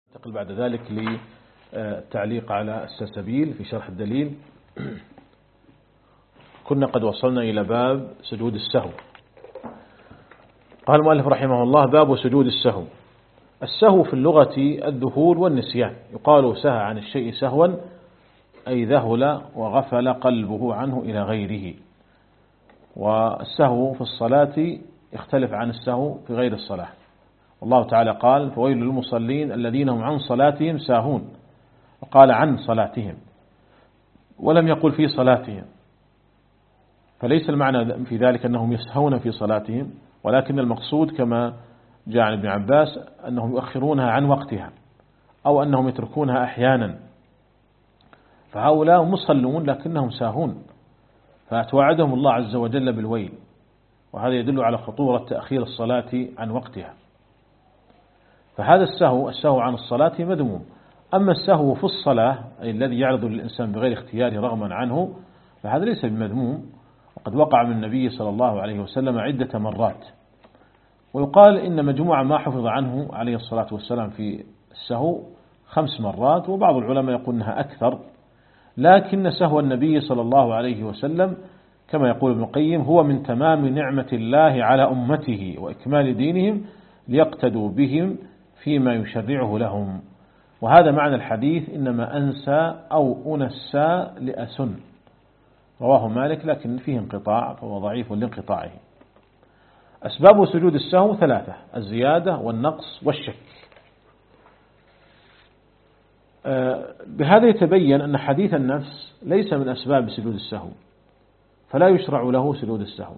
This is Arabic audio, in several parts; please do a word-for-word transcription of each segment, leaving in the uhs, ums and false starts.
ننتقل بعد ذلك للتعليق على السلسبيل في شرح الدليل. كنا قد وصلنا إلى باب سجود السهو. قال المؤلف رحمه الله: باب سجود السهو. السهو في اللغة الذهول والنسيان، يقال سهى عن الشيء سهوا أي ذهل وغفل قلبه عنه إلى غيره. والسهو في الصلاة يختلف عن السهو في غير الصلاة. والله تعالى قال: فويل للمصلين الذين هم عن صلاتهم ساهون، وقال عن صلاتهم ولم يقل في صلاتهم، فليس المعنى في ذلك أنهم يسهون في صلاتهم، ولكن المقصود كما جاء عن ابن عباس أنهم يؤخرونها عن وقتها أو أنهم يتركونها أحيانا، فهؤلاء مصلون لكنهم ساهون، فأتوعدهم الله عز وجل بالويل، وهذا يدل على خطورة تأخير الصلاة عن وقتها. فهذا السهو السهو عن الصلاة مذموم. أما السهو في الصلاة أي الذي يعرض للإنسان بغير اختياره رغما عنه فهذا ليس بمذموم، وقد وقع من النبي صلى الله عليه وسلم عدة مرات. ويقال إن مجموعة ما حفظ عنه عليه الصلاة والسلام في السهو خمس مرات، وبعض العلماء يقول أنها أكثر، لكن سهو النبي صلى الله عليه وسلم كما يقول ابن القيم هو من تمام نعمة الله على أمته وإكمال دينهم ليقتدوا بهم فيما يشرعه لهم. وهذا معنى الحديث: إنما أنسى أو أنسى لأسن. رواه مالك لكن فيه انقطاع فهو ضعيف لانقطاعه. أسباب سجود السهو ثلاثة: الزيادة والنقص والشك. بهذا يتبين أن حديث النفس ليس من أسباب سجود السهو، فلا يشرع له سجود السهو،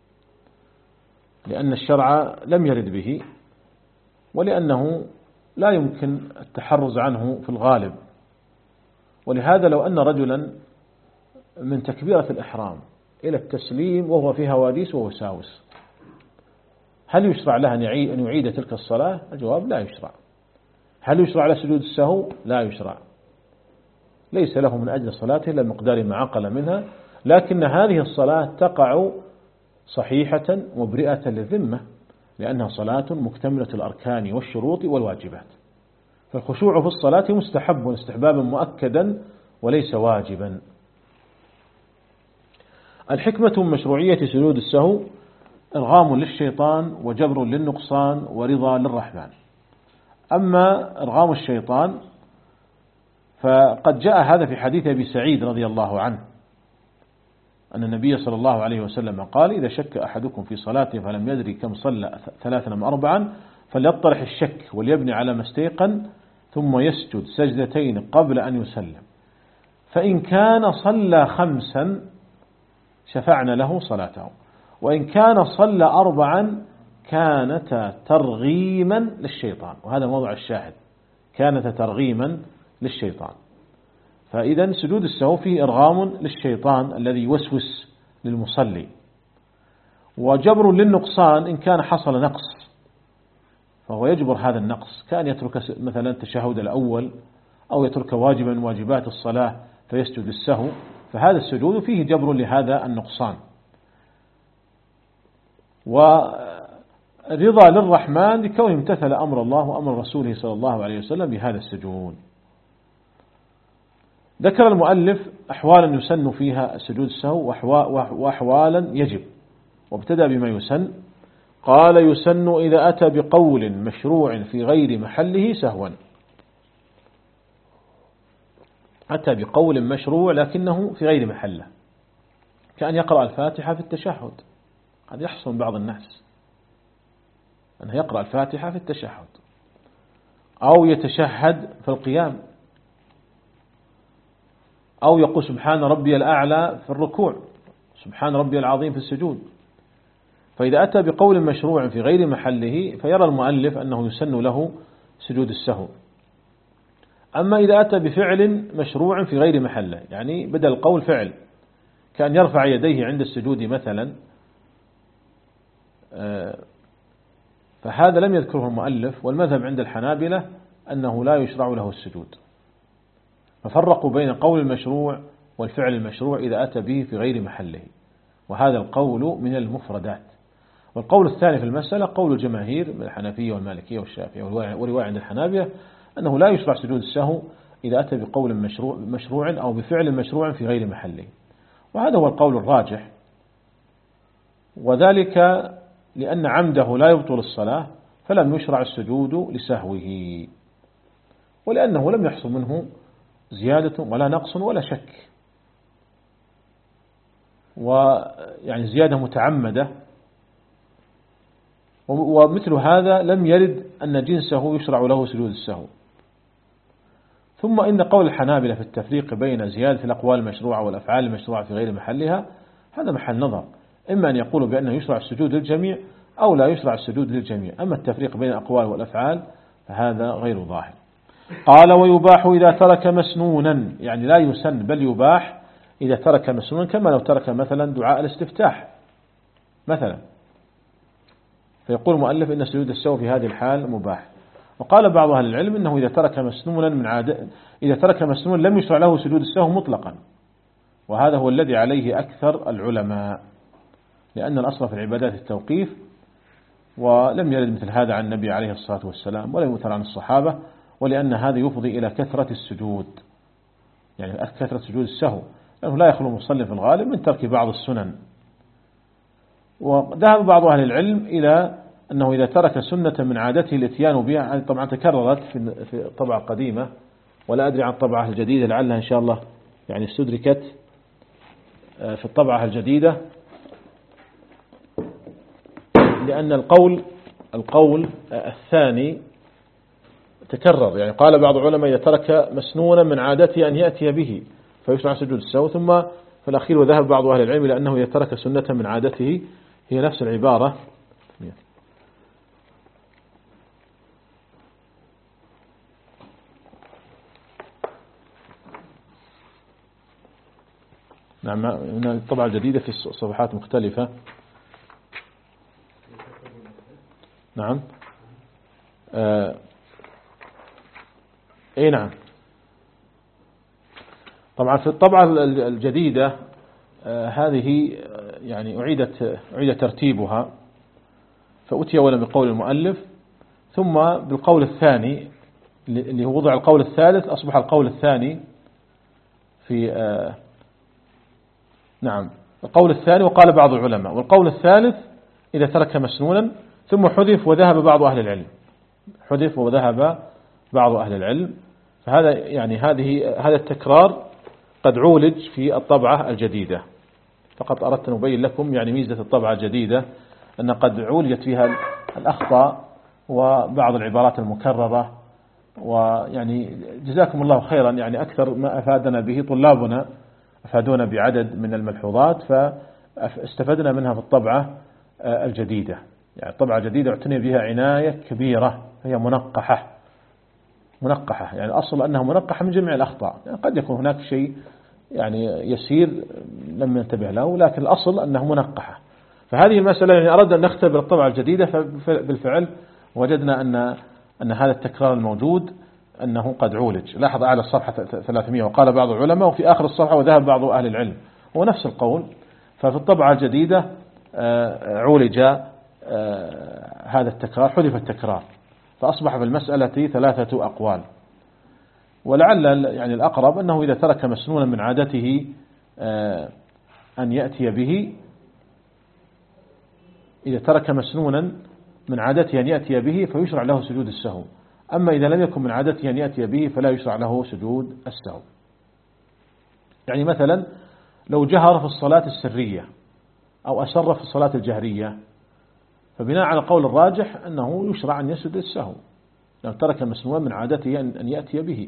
لأن الشرع لم يرد به، ولأنه لا يمكن التحرز عنه في الغالب. ولهذا لو أن رجلا من تكبيرة الإحرام إلى التسليم وهو في هواديس ووساوس، هل يشرع له أن يعيد تلك الصلاة؟ الجواب: لا يشرع. هل يشرع له سجود السهو؟ لا يشرع. ليس له من أجل صلاته إلا مقدار ما عقل منها، لكن هذه الصلاة تقع صحيحة مبرئة للذمة، لأنها صلاة مكتملة الأركان والشروط والواجبات. فالخشوع في الصلاة مستحب استحبابا مؤكدا وليس واجبا. الحكمة من مشروعية سجود السهو: إرغام للشيطان وجبر للنقصان ورضا للرحمن. أما إرغام الشيطان فقد جاء هذا في حديث أبي سعيد رضي الله عنه أن النبي صلى الله عليه وسلم قال: إذا شك أحدكم في صلاته فلم يدري كم صلى ثلاثا أم أربعا فليطرح الشك وليبني على ما استيقن ثم يسجد سجدتين قبل أن يسلم، فإن كان صلى خمسا شفعنا له صلاته، وإن كان صلى أربعا كانتا ترغيما للشيطان. وهذا موضع الشاهد: كانتا ترغيما للشيطان. فإذا سجود السهو فيه إرغام للشيطان الذي يوسوس للمصلي، وجبر للنقصان إن كان حصل نقص فهو يجبر هذا النقص، كان يترك مثلا التشهد الأول أو يترك واجبا من واجبات الصلاة فيسجد السهو، فهذا السجود فيه جبر لهذا النقصان. ورضا للرحمن لكونه امتثل أمر الله وأمر رسوله صلى الله عليه وسلم بهذا السجود. ذكر المؤلف أحوالا يسن فيها سجود السهو وأحوالا يجب، وابتدأ بما يسن. قال: يسن إذا أتى بقول مشروع في غير محله سهوا. أتى بقول مشروع لكنه في غير محله، كأن يقرأ الفاتحة في التشهد. قد يحصل بعض الناس أنه يقرأ الفاتحة في التشهد، أو يتشهد في القيام، أو يقول سبحان ربي الأعلى في الركوع، سبحان ربي العظيم في السجود. فإذا أتى بقول مشروع في غير محله فيرى المؤلف أنه يسن له سجود السهو. أما إذا أتى بفعل مشروع في غير محله، يعني بدل القول فعل، كأن يرفع يديه عند السجود مثلا، فهذا لم يذكره المؤلف، والمذهب عند الحنابلة أنه لا يشرع له السجود، ففرقوا بين قول المشروع والفعل المشروع إذا أتى به في غير محله، وهذا القول من المفردات. والقول الثاني في المسألة قول الجماهير من الحنفية والمالكية والشافعية ورواية عند الحنابلة أنه لا يشرع سجود السهو إذا أتى بقول مشروع, مشروع أو بفعل مشروع في غير محله، وهذا هو القول الراجح، وذلك لأن عمده لا يبطل الصلاة فلم يشرع السجود لسهوه، ولأنه لم يحصل منه زيادة ولا نقص ولا شك، ويعني زيادة متعمدة، ومثل هذا لم يرد أن جنسه يشرع له سجود السهو. ثم إن قول الحنابلة في التفريق بين زيادة الأقوال المشروعة والأفعال المشروعة في غير محلها هذا محل نظر، إما أن يقولوا بأنه يشرع السجود للجميع أو لا يشرع السجود للجميع، أما التفريق بين الأقوال والأفعال فهذا غير ظاهر. قال ويباح إذا ترك مسنونا، يعني لا يسن بل يباح إذا ترك مسنونا، كما لو ترك مثلا دعاء الاستفتاح مثلا، فيقول المؤلف إن سجود السهو في هذه الحال مباح. وقال بعض أهل العلم إنه إذا ترك مسنونا من عادة إذا ترك مسنونا لم يشرع له سجود السهو مطلقا، وهذا هو الذي عليه أكثر العلماء، لأن الأصل في العبادات التوقيف، ولم يرد مثل هذا عن النبي عليه الصلاة والسلام ولا يؤثر عن الصحابة، ولأن هذا يفضي إلى كثرة السجود، يعني كثرة سجود السهو، لأنه لا يخلو مصلي في الغالب من ترك بعض السنن. وذهب بعض أهل العلم إلى أنه إذا ترك سنة من عادته الاتيان بها، طبعا تكررت في الطبعة القديمة ولا أدري عن الطبعة الجديدة، لعلها إن شاء الله يعني استدركت في الطبعة الجديدة، لأن القول القول الثاني تكرر، يعني قال بعض العلماء إذا ترك مسنونا من عادته أن يأتي به فيشرع سجود السهو، ثم في الأخير وذهب بعض أهل العلم إلى أنه إذا ترك سنة من عادته، هي نفس العبارة. نعم، الطبعة الجديدة في صفحات مختلفة. نعم آه. اي نعم، طبعا في الطبعة الجديدة آه هذه يعني أعيدت أعيد ترتيبها، فأتي أولا بقول المؤلف ثم بالقول الثاني اللي هو وضع القول الثالث، أصبح القول الثاني في آه نعم القول الثاني وقال بعض العلماء، والقول الثالث إذا ترك مسنونا، ثم حذف وذهب بعض أهل العلم، حذف وذهب بعض أهل العلم. فهذا يعني هذه هذا التكرار قد عولج في الطبعة الجديدة، فقط أردت أن أبين لكم يعني ميزة الطبعة الجديدة أن قد عولجت فيها الأخطاء وبعض العبارات المكررة، ويعني جزاكم الله خيرا، يعني أكثر ما أفادنا به طلابنا أفادونا بعدد من الملحوظات فاستفدنا منها في الطبعة الجديدة. يعني الطبعة الجديدة اعتني بها عناية كبيرة، هي منقحة منقحة يعني أصل أنها منقحة من جميع الأخطاء، يعني قد يكون هناك شيء يعني يسير لم ننتبه له، لكن الأصل أنها منقحة. فهذه المسألة يعني أردنا أن نختبر الطبعة الجديدة، فبالفعل وجدنا أن أن هذا التكرار الموجود أنه قد عولج. لاحظ أعلى الصفحة ثلاثمائة وقال بعض العلماء، وفي آخر الصفحة وذهب بعض أهل العلم، هو نفس القول. ففي الطبعة الجديدة عولج هذا التكرار، حذف التكرار، فأصبح في المسألة ثلاثة أقوال. ولعل يعني الأقرب أنه إذا ترك مسنونا من عادته أن يأتي به، إذا ترك مسنونا من عادته أن يأتي به فيشرع له سجود السهو، أما إذا لم يكن من عادته أن يأتي به فلا يشرع له سجود السهو. يعني مثلا لو جهر في الصلاة السرية أو أسر في الصلاة الجهرية، فبناء على القول الراجح أنه يشرع أن يسجد السهو لو ترك مسنونا من عادته أن يأتي به.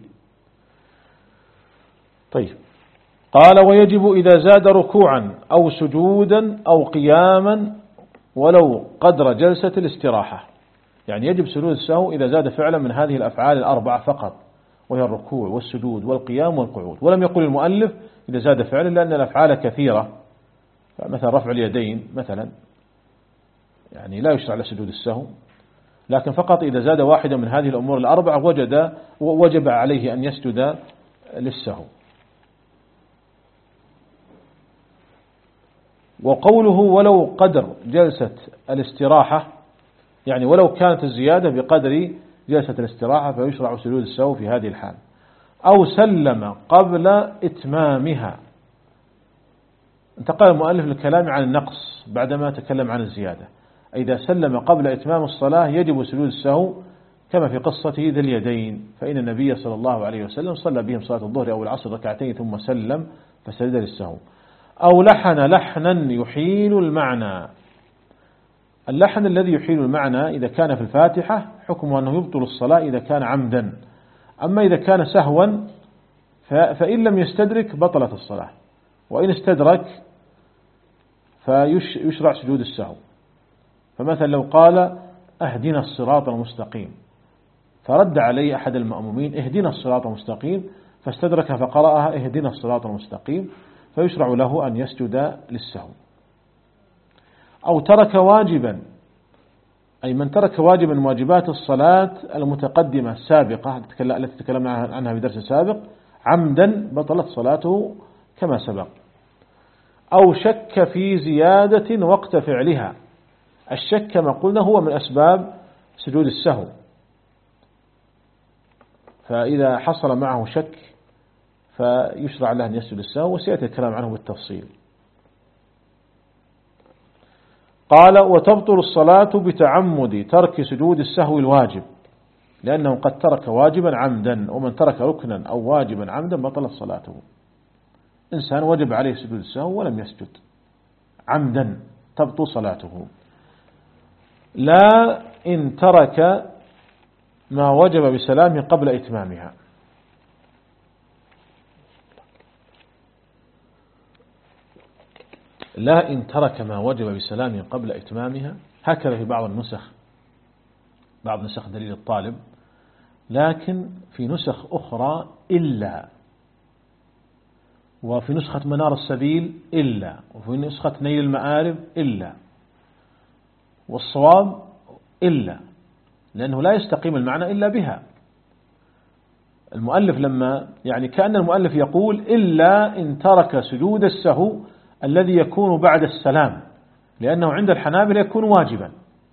طيب، قال ويجب إذا زاد ركوعا أو سجودا أو قياما ولو قدر جلسة الاستراحة، يعني يجب سجود السهو إذا زاد فعلا من هذه الأفعال الأربعة فقط، وهي الركوع والسجود والقيام والقعود. ولم يقل المؤلف إذا زاد فعلا، لأن الأفعال كثيرة، مثلا رفع اليدين مثلا يعني لا يشرع له سجود السهو، لكن فقط إذا زاد واحدة من هذه الأمور الأربعة وجد وجب عليه أن يسجد للسهو. وقوله ولو قدر جلسة الاستراحة، يعني ولو كانت الزيادة بقدر جلسة الاستراحة فيشرع سجود السهو في هذه الحال. أو سلم قبل إتمامها. انتقل المؤلف للكلام عن النقص بعدما تكلم عن الزيادة. إذا سلم قبل إتمام الصلاة يجب سجود السهو كما في قصة ذي اليدين، فإن النبي صلى الله عليه وسلم صلى بهم صلاة الظهر أو العصر ركعتين ثم سلم فسجد للسهو. أو لحن لحنا يحيل المعنى. اللحن الذي يحيل المعنى إذا كان في الفاتحة حكمه أنه يبطل الصلاة إذا كان عمدا، أما إذا كان سهوا فإن لم يستدرك بطلت الصلاة، وإن استدرك فيشرع سجود السهو. فمثلا لو قال اهدنا الصراط المستقيم فرد عليه أحد المأمومين اهدنا الصراط المستقيم فاستدرك فقرأها اهدنا الصراط المستقيم، فيشرع له أن يسجد للسهو. أو ترك واجبا، أي من ترك واجبا من واجبات الصلاة المتقدمة السابقة التي تكلمنا عنها في درس سابق عمدا بطلت صلاته كما سبق. أو شك في زيادة وقت فعلها. الشك كما قلنا هو من أسباب سجود السهو، فإذا حصل معه شك فيشرع له أن يسجد السهو، وسيأتي الكلام عنه بالتفصيل. قال وتبطل الصلاة بتعمد ترك سجود السهو الواجب، لأنه قد ترك واجبا عمدا، ومن ترك ركنا أو واجبا عمدا بطلت صلاته. إنسان وجب عليه سجود السهو ولم يسجد عمدا تبطل صلاته. لا إن ترك ما وجب بسلامه قبل إتمامها. لا إن ترك ما وجب بسلامه قبل إتمامها، هكذا في بعض النسخ، بعض نسخ دليل الطالب، لكن في نسخ أخرى إلا، وفي نسخة منار السبيل إلا، وفي نسخة نيل المآرب إلا، والصواب إلا، لأنه لا يستقيم المعنى إلا بها. المؤلف لما يعني كأن المؤلف يقول إلا إن ترك سجود السهو الذي يكون بعد السلام، لأنه عند الحنابلة يكون واجبا.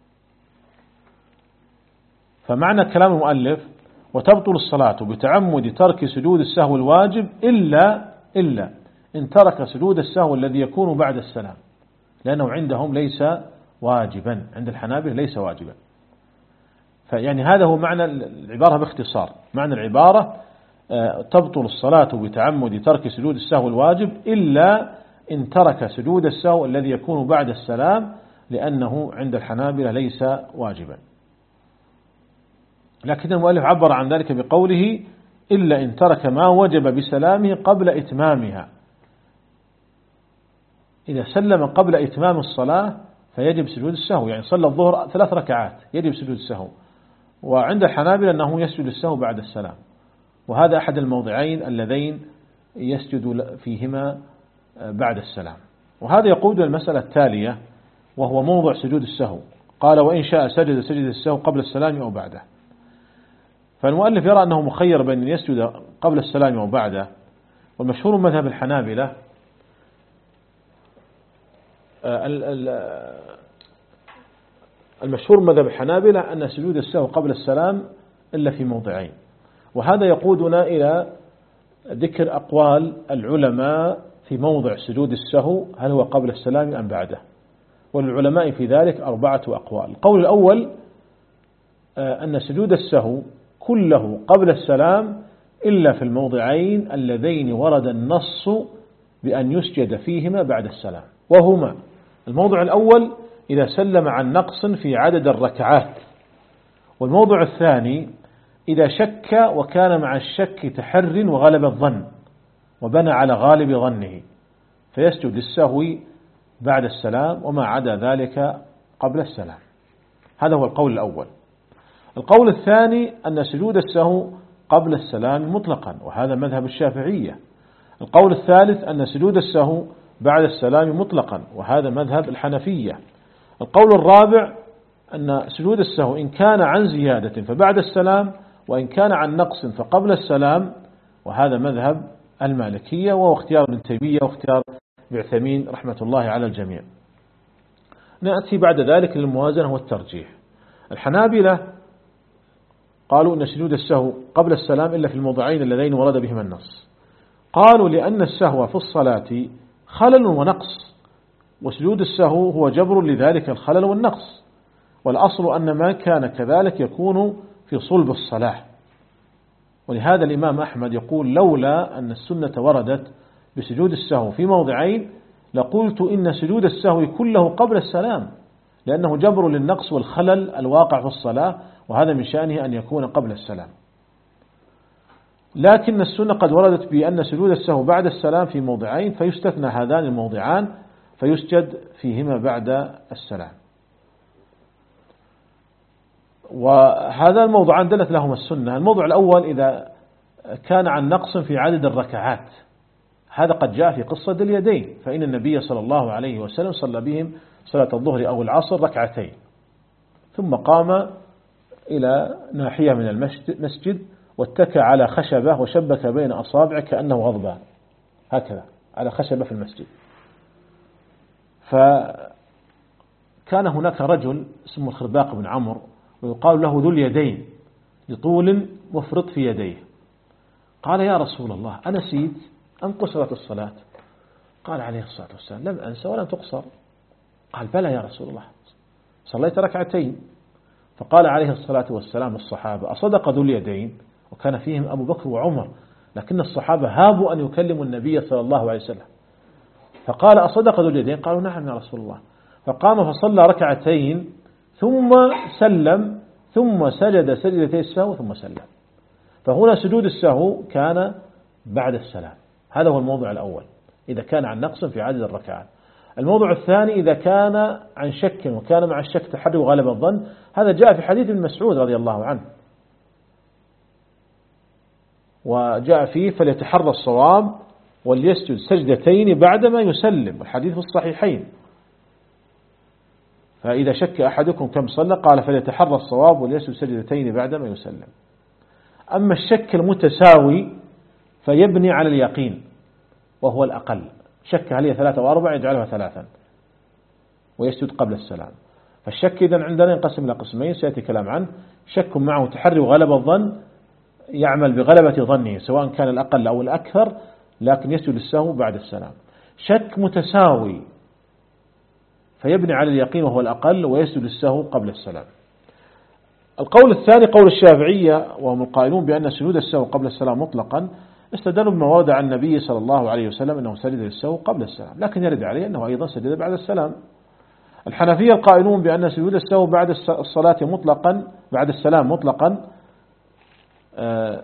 فمعنى كلام المؤلف وتبطل الصلاة بتعمد ترك سجود السهو الواجب إلا إلا إن ترك سجود السهو الذي يكون بعد السلام، لأنه عندهم ليس واجبا، عند الحنابلة ليس واجبا. فيعني هذا هو معنى العبارة باختصار. معنى العبارة تبطل الصلاة بتعمد ترك سجود السهو الواجب إلا إن ترك سجود السهو الذي يكون بعد السلام، لأنه عند الحنابلة ليس واجبا. لكن المؤلف عبر عن ذلك بقوله إلا إن ترك ما وجب بسلامه قبل إتمامها. إذا سلم قبل إتمام الصلاة فيجب سجود السهو، يعني صلى الظهر ثلاث ركعات يجب سجود السهو، وعند الحنابلة أنه يسجد السهو بعد السلام، وهذا أحد الموضعين اللذين يسجد فيهما بعد السلام. وهذا يقود المسألة التالية، وهو موضع سجود السهو. قال وإن شاء سجد سجد السهو قبل السلام أو بعده. فالمؤلف يرى أنه مخير بين يسجد قبل السلام أو بعده، والمشهور مذهب الحنابلة المشهور مذهب الحنابلة أن سجود السهو قبل السلام إلا في موضعين، وهذا يقودنا إلى ذكر أقوال العلماء في موضع سجود السهو، هل هو قبل السلام أم بعده؟ والعلماء في ذلك أربعة أقوال. القول الأول أن سجود السهو كله قبل السلام إلا في الموضعين اللذين ورد النص بأن يسجد فيهما بعد السلام، وهما الموضع الأول إذا سلم عن نقص في عدد الركعات، والموضع الثاني إذا شك وكان مع الشك تحر وغلب الظن وبنى على غالب ظنه فيسجد للسهو بعد السلام، وما عدا ذلك قبل السلام. هذا هو القول الأول. القول الثاني أن سجود السهو قبل السلام مطلقا، وهذا مذهب الشافعية. القول الثالث أن سجود السهو بعد السلام مطلقا، وهذا مذهب الحنفية. القول الرابع أن سجود السهو إن كان عن زيادة فبعد السلام، وإن كان عن نقص فقبل السلام، وهذا مذهب المالكية، وهو اختيار ابن تيمية واختيار ابن عثيمين رحمة الله على الجميع. نأتي بعد ذلك للموازنة والترجيح. الحنابلة قالوا إن سجود السهو قبل السلام إلا في الموضعين اللذين ورد بهما النص. قالوا لأن السهو في الصلاة خلل ونقص، وسجود السهو هو جبر لذلك الخلل والنقص، والأصل أن ما كان كذلك يكون في صلب الصلاة. ولهذا الإمام أحمد يقول لولا أن السنة وردت بسجود السهو في موضعين لقلت إن سجود السهو كله قبل السلام، لأنه جبر للنقص والخلل الواقع في الصلاة، وهذا من شأنه أن يكون قبل السلام. لكن السنة قد وردت بأن سجود السهو بعد السلام في موضعين، فيستثنى هذان الموضعان فيسجد فيهما بعد السلام. وهذا الموضوعان دلت لهما السنة. الموضوع الأول إذا كان عن نقص في عدد الركعات، هذا قد جاء في قصة ذي اليدين، فإن النبي صلى الله عليه وسلم صلى بهم صلاة الظهر أو العصر ركعتين، ثم قام إلى ناحية من المسجد واتكى على خشبة وشبك بين أصابعه كأنه غضبان، هكذا على خشبة في المسجد. فكان هناك رجل اسمه الخرباق بن عمرو، ويقال له ذو اليدين لطول مفرط في يديه. قال يا رسول الله أنسيت أم قصرت الصلاة؟ قال عليه الصلاة والسلام لم أنسى ولم تقصر. قال بلى يا رسول الله صليت ركعتين. فقال عليه الصلاة والسلام الصحابة أصدق ذو اليدين؟ وكان فيهم أبو بكر وعمر، لكن الصحابة هابوا أن يكلموا النبي صلى الله عليه وسلم. فقال أصدق ذو اليدين؟ قالوا نعم يا رسول الله. فقام فصلى ركعتين ثم سلم ثم سجد سجدتي السهو ثم سلم. فهنا سجود السهو كان بعد السلام. هذا هو الموضوع الأول إذا كان عن نقص في عدد الركعات. الموضوع الثاني إذا كان عن شك وكان مع الشك تحري وغلب الظن، هذا جاء في حديث ابن مسعود رضي الله عنه، وجاء فيه فليتحرى الصواب وليسجد سجدتين بعدما يسلم، والحديث في الصحيحين. فإذا شك أحدكم كم صلى قال فليتحرى الصواب وليسجد سجدتين بعدما يسلم. أما الشك المتساوي فيبني على اليقين وهو الأقل، شك هل هي ثلاثة وأربعة يجعلها ثلاثا ويسجد قبل السلام. فالشك إذن عندنا ينقسم إلى قسمين سيأتي كلام عنه: شك معه تحري وغلب الظن يعمل بغلبة ظنه سواء كان الأقل أو الأكثر، لكن يسجد السهو بعد السلام. شك متساوي فيبني على اليقين وهو الأقل ويسجد السهو قبل السلام. القول الثاني قول الشافعية، وهم القائلون بأن سجود السهو قبل السلام مطلقا، استدلوا بما ورد عن النبي صلى الله عليه وسلم أنه سجد السهو قبل السلام، لكن يرد عليه أنه أيضا سجد بعد السلام. الحنفية القائلون بأن سجود السهو بعد الصلاة مطلقا بعد السلام مطلقا آه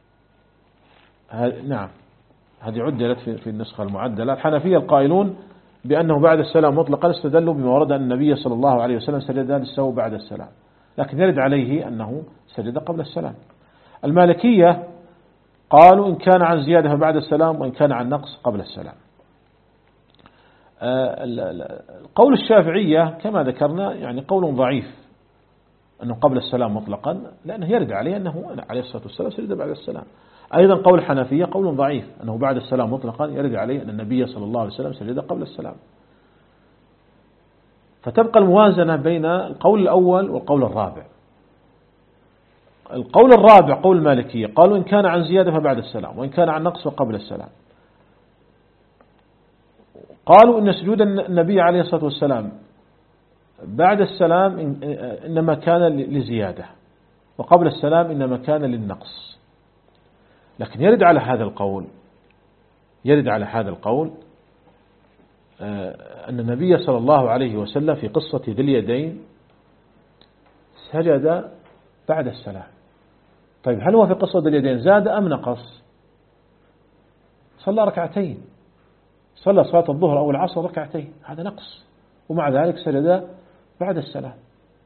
نعم هذه عدلت في النسخة المعدلة. الحنفية القائلون بأنه بعد السلام مطلقا استدلوا بما ورد أن النبي صلى الله عليه وسلم سجد السهو بعد السلام، لكن يرد عليه أنه سجد قبل السلام. المالكية قالوا إن كان عن زيادة بعد السلام وإن كان عن نقص قبل السلام. قول الشافعية كما ذكرنا يعني قول ضعيف أنه قبل السلام مطلقا، لأنه يرد عليه أنه عليه الصلاة والسلام سجد بعد السلام. أيضا قول الحنفية قول ضعيف أنه بعد السلام مطلقا، يرد عليه أن النبي صلى الله عليه وسلم سجد قبل السلام. فتبقى الموازنة بين القول الأول والقول الرابع. القول الرابع قول المالكية قالوا إن كان عن زيادة فبعد السلام وإن كان عن نقص فقبل السلام. قالوا إن سجود النبي عليه الصلاة والسلام بعد السلام إنما كان لزيادة وقبل السلام إنما كان للنقص. لكن يرد على هذا القول يرد على هذا القول أن النبي صلى الله عليه وسلم في قصة ذي اليدين سجد بعد السلام. طيب هل هو في قصة ذي اليدين زاد أم نقص؟ صلى ركعتين، صلى صلاة الظهر أو العصر ركعتين، هذا نقص، ومع ذلك سجد بعد السلام.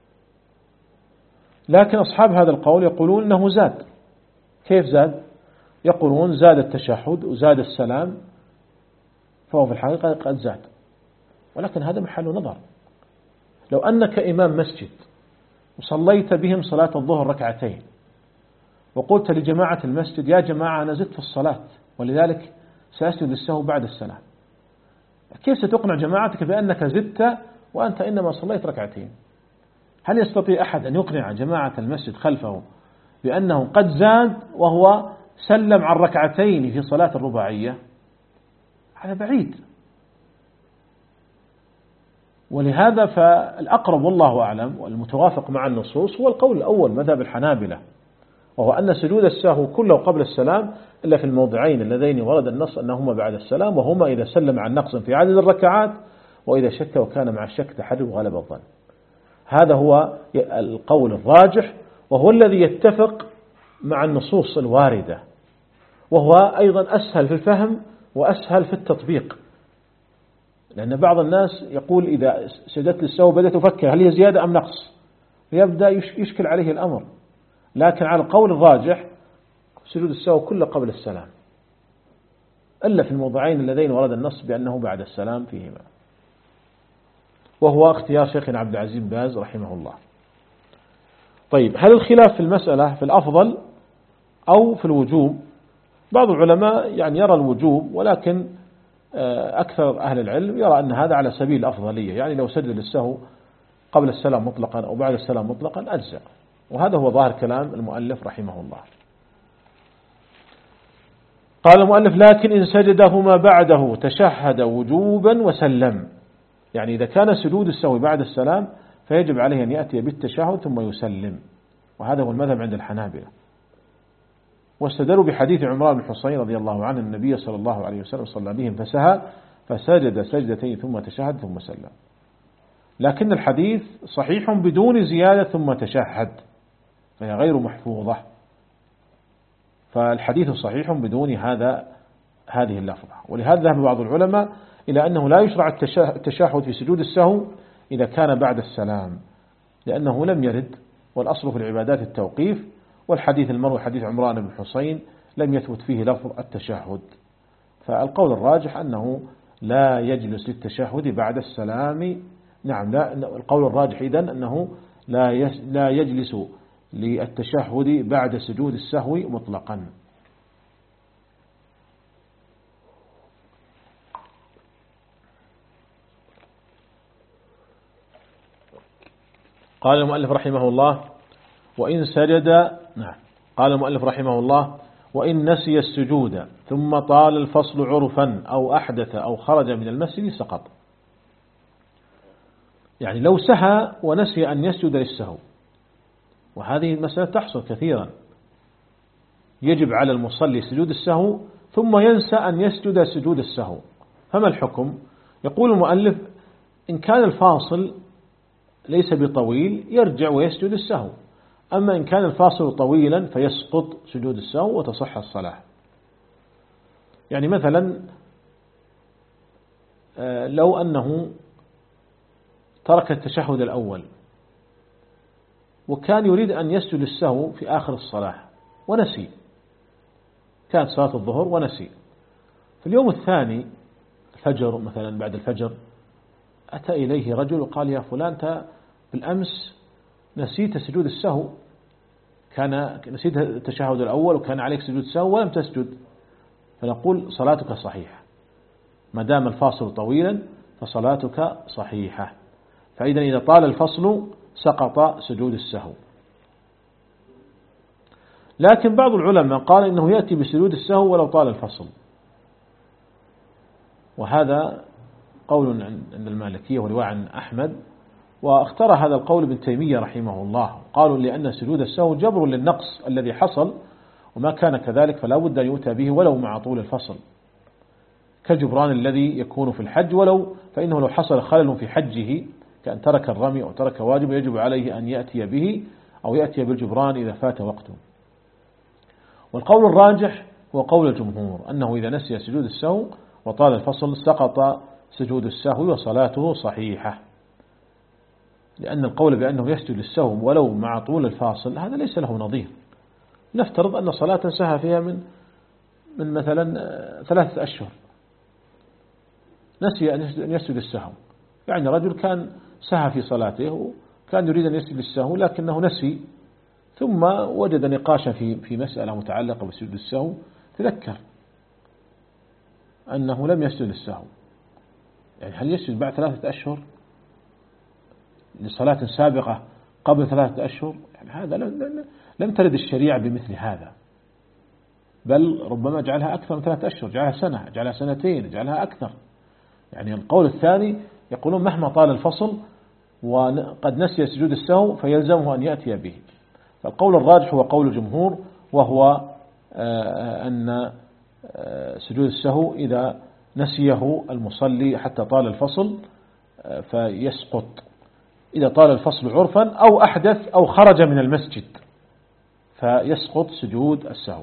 لكن أصحاب هذا القول يقولون أنه زاد. كيف زاد؟ يقولون زاد التشهد وزاد السلام، فهو في الحقيقة قد زاد. ولكن هذا محل نظر. لو أنك إمام مسجد وصليت بهم صلاة الظهر ركعتين وقلت لجماعة المسجد يا جماعة أنا زدت في الصلاة ولذلك سأسجد السهو بعد السلام، كيف ستقنع جماعتك بأنك زدت وأنت إنما صليت ركعتين؟ هل يستطيع أحد أن يقنع جماعة المسجد خلفه بأنه قد زاد وهو سلم عن ركعتين في صلاة الرباعية، هذا بعيد. ولهذا فالأقرب والله أعلم والمتوافق مع النصوص هو القول الأول مذهب الحنابلة، وهو أن سجود السهو كله قبل السلام إلا في الموضعين اللذين ورد النص أنهما بعد السلام، وهما إذا سلم عن نقص في عدد الركعات، وإذا شك وكان مع الشك تحري وغلب الظن. هذا هو القول الراجح، وهو الذي يتفق مع النصوص الواردة، وهو أيضا أسهل في الفهم وأسهل في التطبيق. لأن بعض الناس يقول إذا سجدت للسهو بدأت أفكر هل هي زيادة أم نقص، فيبدأ يشكل عليه الأمر. لكن على القول الراجح سجود السهو كله قبل السلام، إلا في الموضعين اللذين ورد النص بأنه بعد السلام فيهما، وهو اختيار شيخنا عبد العزيز بن باز رحمه الله. طيب، هل الخلاف في المسألة في الأفضل أو في الوجوب؟ بعض العلماء يعني يرى الوجوب، ولكن أكثر أهل العلم يرى أن هذا على سبيل الأفضلية، يعني لو سجد للسهو قبل السلام مطلقا أو بعد السلام مطلقا أجزاء، وهذا هو ظاهر كلام المؤلف رحمه الله. قال المؤلف: لكن إن سجدهما بعده تشهد وجوبا وسلم، يعني إذا كان سجود السهو بعد السلام فيجب عليه أن يأتي بالتشهد ثم يسلم، وهذا هو المذهب عند الحنابلة. واستدلوا بحديث عمران بن حصين رضي الله عنه النبي صلى الله عليه وسلم صلى بهم فسهى فسجد سجدتين ثم تشهد ثم سلم. لكن الحديث صحيح بدون زيادة ثم تشهد، فهي غير محفوظة، فالحديث صحيح بدون هذا هذه اللفظة. ولهذا ذهب بعض العلماء إلى أنه لا يشرع التشهد في سجود السهو إذا كان بعد السلام، لأنه لم يرد، والأصل في العبادات التوقيف، والحديث المروي حديث عمران بن حصين لم يثبت فيه لفظ التشهد. فالقول الراجح أنه لا يجلس للتشهد بعد السلام. نعم، لا، القول الراجح إذن أنه لا لا يجلس للتشهد بعد سجود السهو مطلقا. قال المؤلف رحمه الله: وإن سجد نعم قال المؤلف رحمه الله: وإن نسي السجود ثم طال الفصل عرفا أو أحدث أو خرج من المسجد سقط. يعني لو سهى ونسي أن يسجد للسهو، وهذه المسألة تحصل كثيرا، يجب على المصلي سجود السهو ثم ينسى أن يسجد سجود السهو، فما الحكم؟ يقول المؤلف: إن كان الفاصل ليس بطويل يرجع ويسجد السهو، أما إن كان الفاصل طويلا فيسقط سجود السهو وتصح الصلاة. يعني مثلا لو أنه ترك التشهد الأول وكان يريد أن يسجد السهو في آخر الصلاة ونسي، كانت صلاة الظهر ونسي، في اليوم الثاني الفجر مثلا بعد الفجر أتى إليه رجل وقال: يا فلان، أنت بالأمس نسيت سجود السهو، كان نسيت التشهد الأول وكان عليك سجود السهو ولم تسجد. فنقول: صلاتك صحيحة، ما دام الفاصل طويلا فصلاتك صحيحة. فإذا إذا طال الفصل سقط سجود السهو. لكن بعض العلماء قال إنه يأتي بسجود السهو ولو طال الفصل، وهذا قول عند المالكية ورواية عن أحمد، واختار هذا القول ابن تيمية رحمه الله. قالوا لأن سجود السهو جبر للنقص الذي حصل، وما كان كذلك فلا بد أن يؤتى به ولو مع طول الفصل، كالجبران الذي يكون في الحج، ولو فإنه لو حصل خلل في حجه كأن ترك الرمي أو ترك واجب يجب عليه أن يأتي به أو يأتي بالجبران إذا فات وقته. والقول الراجح هو قول الجمهور أنه إذا نسي سجود السهو وطال الفصل سقط سجود السهو وصلاته صحيحة، لأن القول بأنه يسجد للسهو ولو مع طول الفاصل هذا ليس له نظير. نفترض أن صلاة سهى فيها من من مثلا ثلاثة أشهر، نسي أن يسجد السهو، يعني رجل كان سهى في صلاته وكان يريد أن يسجد السهو لكنه نسي، ثم وجد نقاشا في في مسألة متعلقة بسجود السهو، تذكر أنه لم يسجد السهو. يعني هل يسجد بعد ثلاثة أشهر لصلاة سابقة قبل ثلاثة أشهر، يعني هذا لم ترد الشريعة بمثل هذا، بل ربما جعلها أكثر من ثلاثة أشهر، جعلها سنة، جعلها سنتين، جعلها أكثر. يعني القول الثاني يقولون مهما طال الفصل وقد نسي سجود السهو فيلزمه أن يأتي به. فالقول الراجح هو قول الجمهور، وهو أن سجود السهو إذا نسيه المصلي حتى طال الفصل فيسقط، إذا طال الفصل عرفا أو أحدث أو خرج من المسجد فيسقط سجود السهو.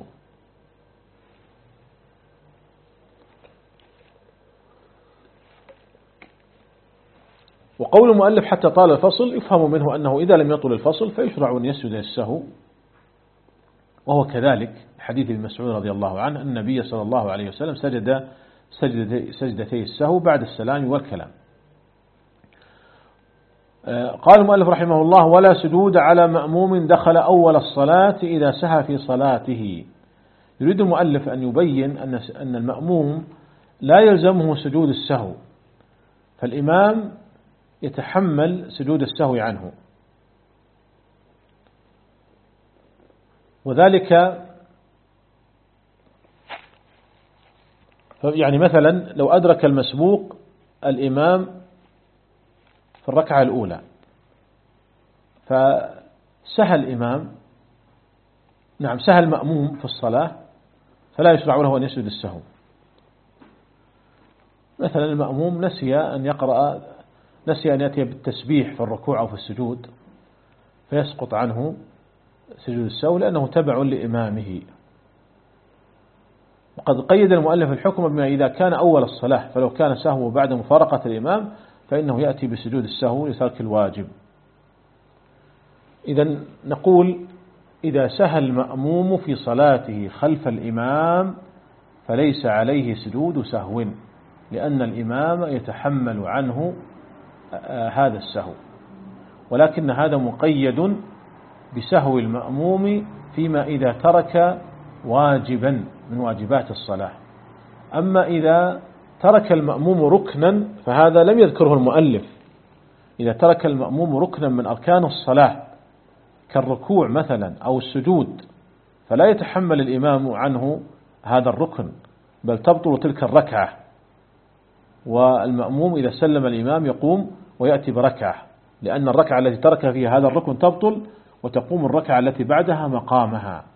وقول المؤلف حتى طال الفصل يفهم منه أنه إذا لم يطل الفصل فيشرع أن يسجد السهو، وهو كذلك حديث ابن مسعود رضي الله عنه أن النبي صلى الله عليه وسلم سجد سجدتي السهو بعد السلام والكلام. قال المؤلف رحمه الله: ولا سجود على مأموم دخل أول الصلاة إذا سهى في صلاته. يريد المؤلف أن يبين أن المأموم لا يلزمه سجود السهو، فالإمام يتحمل سجود السهو عنه، وذلك يعني مثلا لو أدرك المسبوق الإمام في الركعة الأولى فسهى الإمام، نعم سهى المأموم في الصلاة، فلا يشرع له أن يسجد السهو. مثلا المأموم نسي أن يقرأ نسي أن يأتي بالتسبيح في الركوع أو في السجود فيسقط عنه سجود السهو لأنه تبع لإمامه. وقد قيد المؤلف الحكم بما إذا كان أول الصلاة، فلو كان سهو بعد مفارقة الإمام فإنه يأتي بسجود السهو لترك الواجب. إذا نقول إذا سهى المأموم في صلاته خلف الإمام فليس عليه سجود سهو، لأن الإمام يتحمل عنه هذا السهو، ولكن هذا مقيد بسهو المأموم فيما إذا ترك واجبا من واجبات الصلاة. أما إذا ترك المأموم ركنا فهذا لم يذكره المؤلف. إذا ترك المأموم ركنا من أركان الصلاة كالركوع مثلا أو السجود فلا يتحمل الإمام عنه هذا الركن، بل تبطل تلك الركعة، والمأموم إذا سلم الإمام يقوم ويأتي بركعة، لأن الركعة التي ترك فيها هذا الركن تبطل وتقوم الركعة التي بعدها مقامها.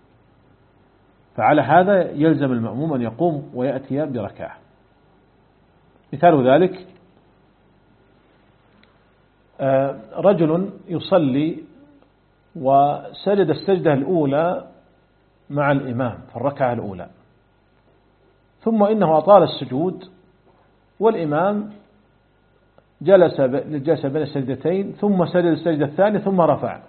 فعلى هذا يلزم المأموم أن يقوم ويأتي بركعة. مثال ذلك رجل يصلي وسجد السجدة الأولى مع الإمام في الركعة الأولى، ثم إنه أطال السجود والإمام جلس جلس بين السجدتين ثم سجد السجدة الثانية ثم رفع،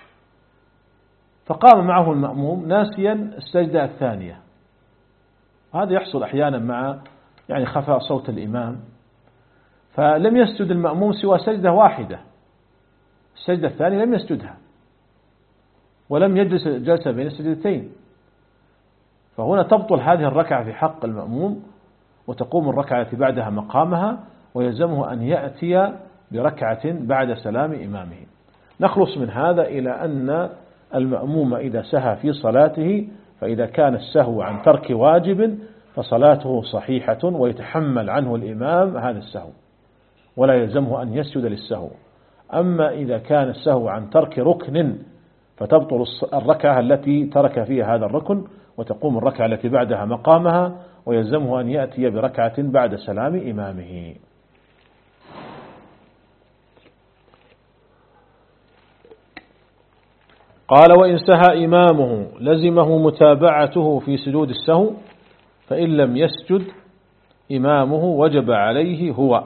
فقام معه المأموم ناسيا السجدة الثانية. هذا يحصل أحيانا مع يعني خفاء صوت الإمام، فلم يسجد المأموم سوى سجدة واحدة، السجدة الثانية لم يسجدها ولم يجلس جلسة بين السجدتين، فهنا تبطل هذه الركعة في حق المأموم وتقوم الركعة التي بعدها مقامها، ويلزمه أن يأتي بركعة بعد سلام إمامه. نخلص من هذا إلى أن المأموم إذا سهى في صلاته فإذا كان السهو عن ترك واجب فصلاته صحيحة ويتحمل عنه الإمام هذا السهو ولا يلزمه أن يسجد للسهو. أما إذا كان السهو عن ترك ركن فتبطل الركعة التي ترك فيها هذا الركن وتقوم الركعة التي بعدها مقامها، ويلزمه أن يأتي بركعة بعد سلام إمامه. قال: وإن سهى إمامه لزمه متابعته في سجود السهو، فإن لم يسجد إمامه وجب عليه هو.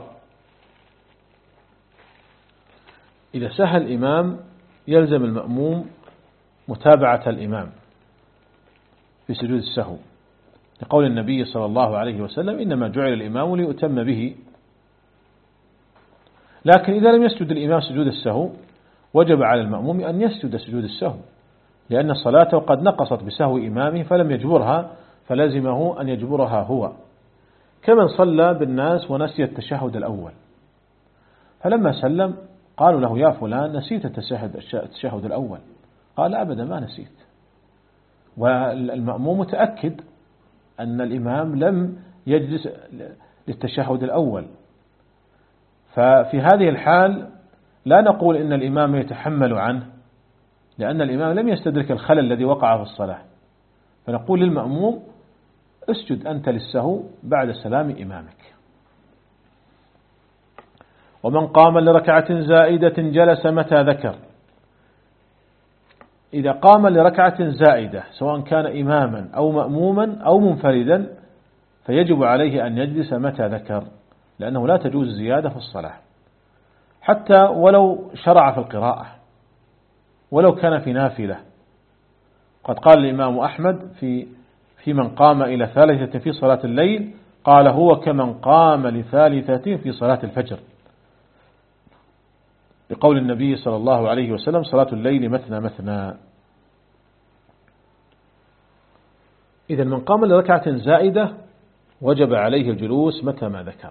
إذا سهى الإمام يلزم المأموم متابعة الإمام في سجود السهو، لقول النبي صلى الله عليه وسلم: إنما جعل الإمام ليؤتم به. لكن إذا لم يسجد الإمام سجود السهو وجب على المأموم أن يسجد سجود السهو، لأن صلاته قد نقصت بسهو إمامه فلم يجبرها، فلزمه أن يجبرها هو، كمن صلى بالناس ونسي التشهد الأول، فلما سلم قالوا له يا فلان نسيت التشهد التشهد الأول، قال أبدا ما نسيت. والمأموم متأكد أن الإمام لم يجلس للتشهد الأول، ففي هذه الحال لا نقول إن الإمام يتحمل عنه، لأن الإمام لم يستدرك الخلل الذي وقع في الصلاة، فنقول للمأموم اسجد أنت للسهو بعد سلام إمامك. ومن قام لركعة زائدة جلس متى ذكر. إذا قام لركعة زائدة سواء كان إماما أو مأموما أو منفردا فيجب عليه أن يجلس متى ذكر، لأنه لا تجوز زيادة في الصلاة حتى ولو شرع في القراءة، ولو كان في نافلة. قد قال الإمام أحمد في في من قام إلى ثالثة في صلاة الليل، قال هو كمن قام لثالثة في صلاة الفجر، بقول النبي صلى الله عليه وسلم صلاة الليل مثنى مثنى. إذا من قام لركعة زائدة وجب عليه الجلوس متى ما ذكر.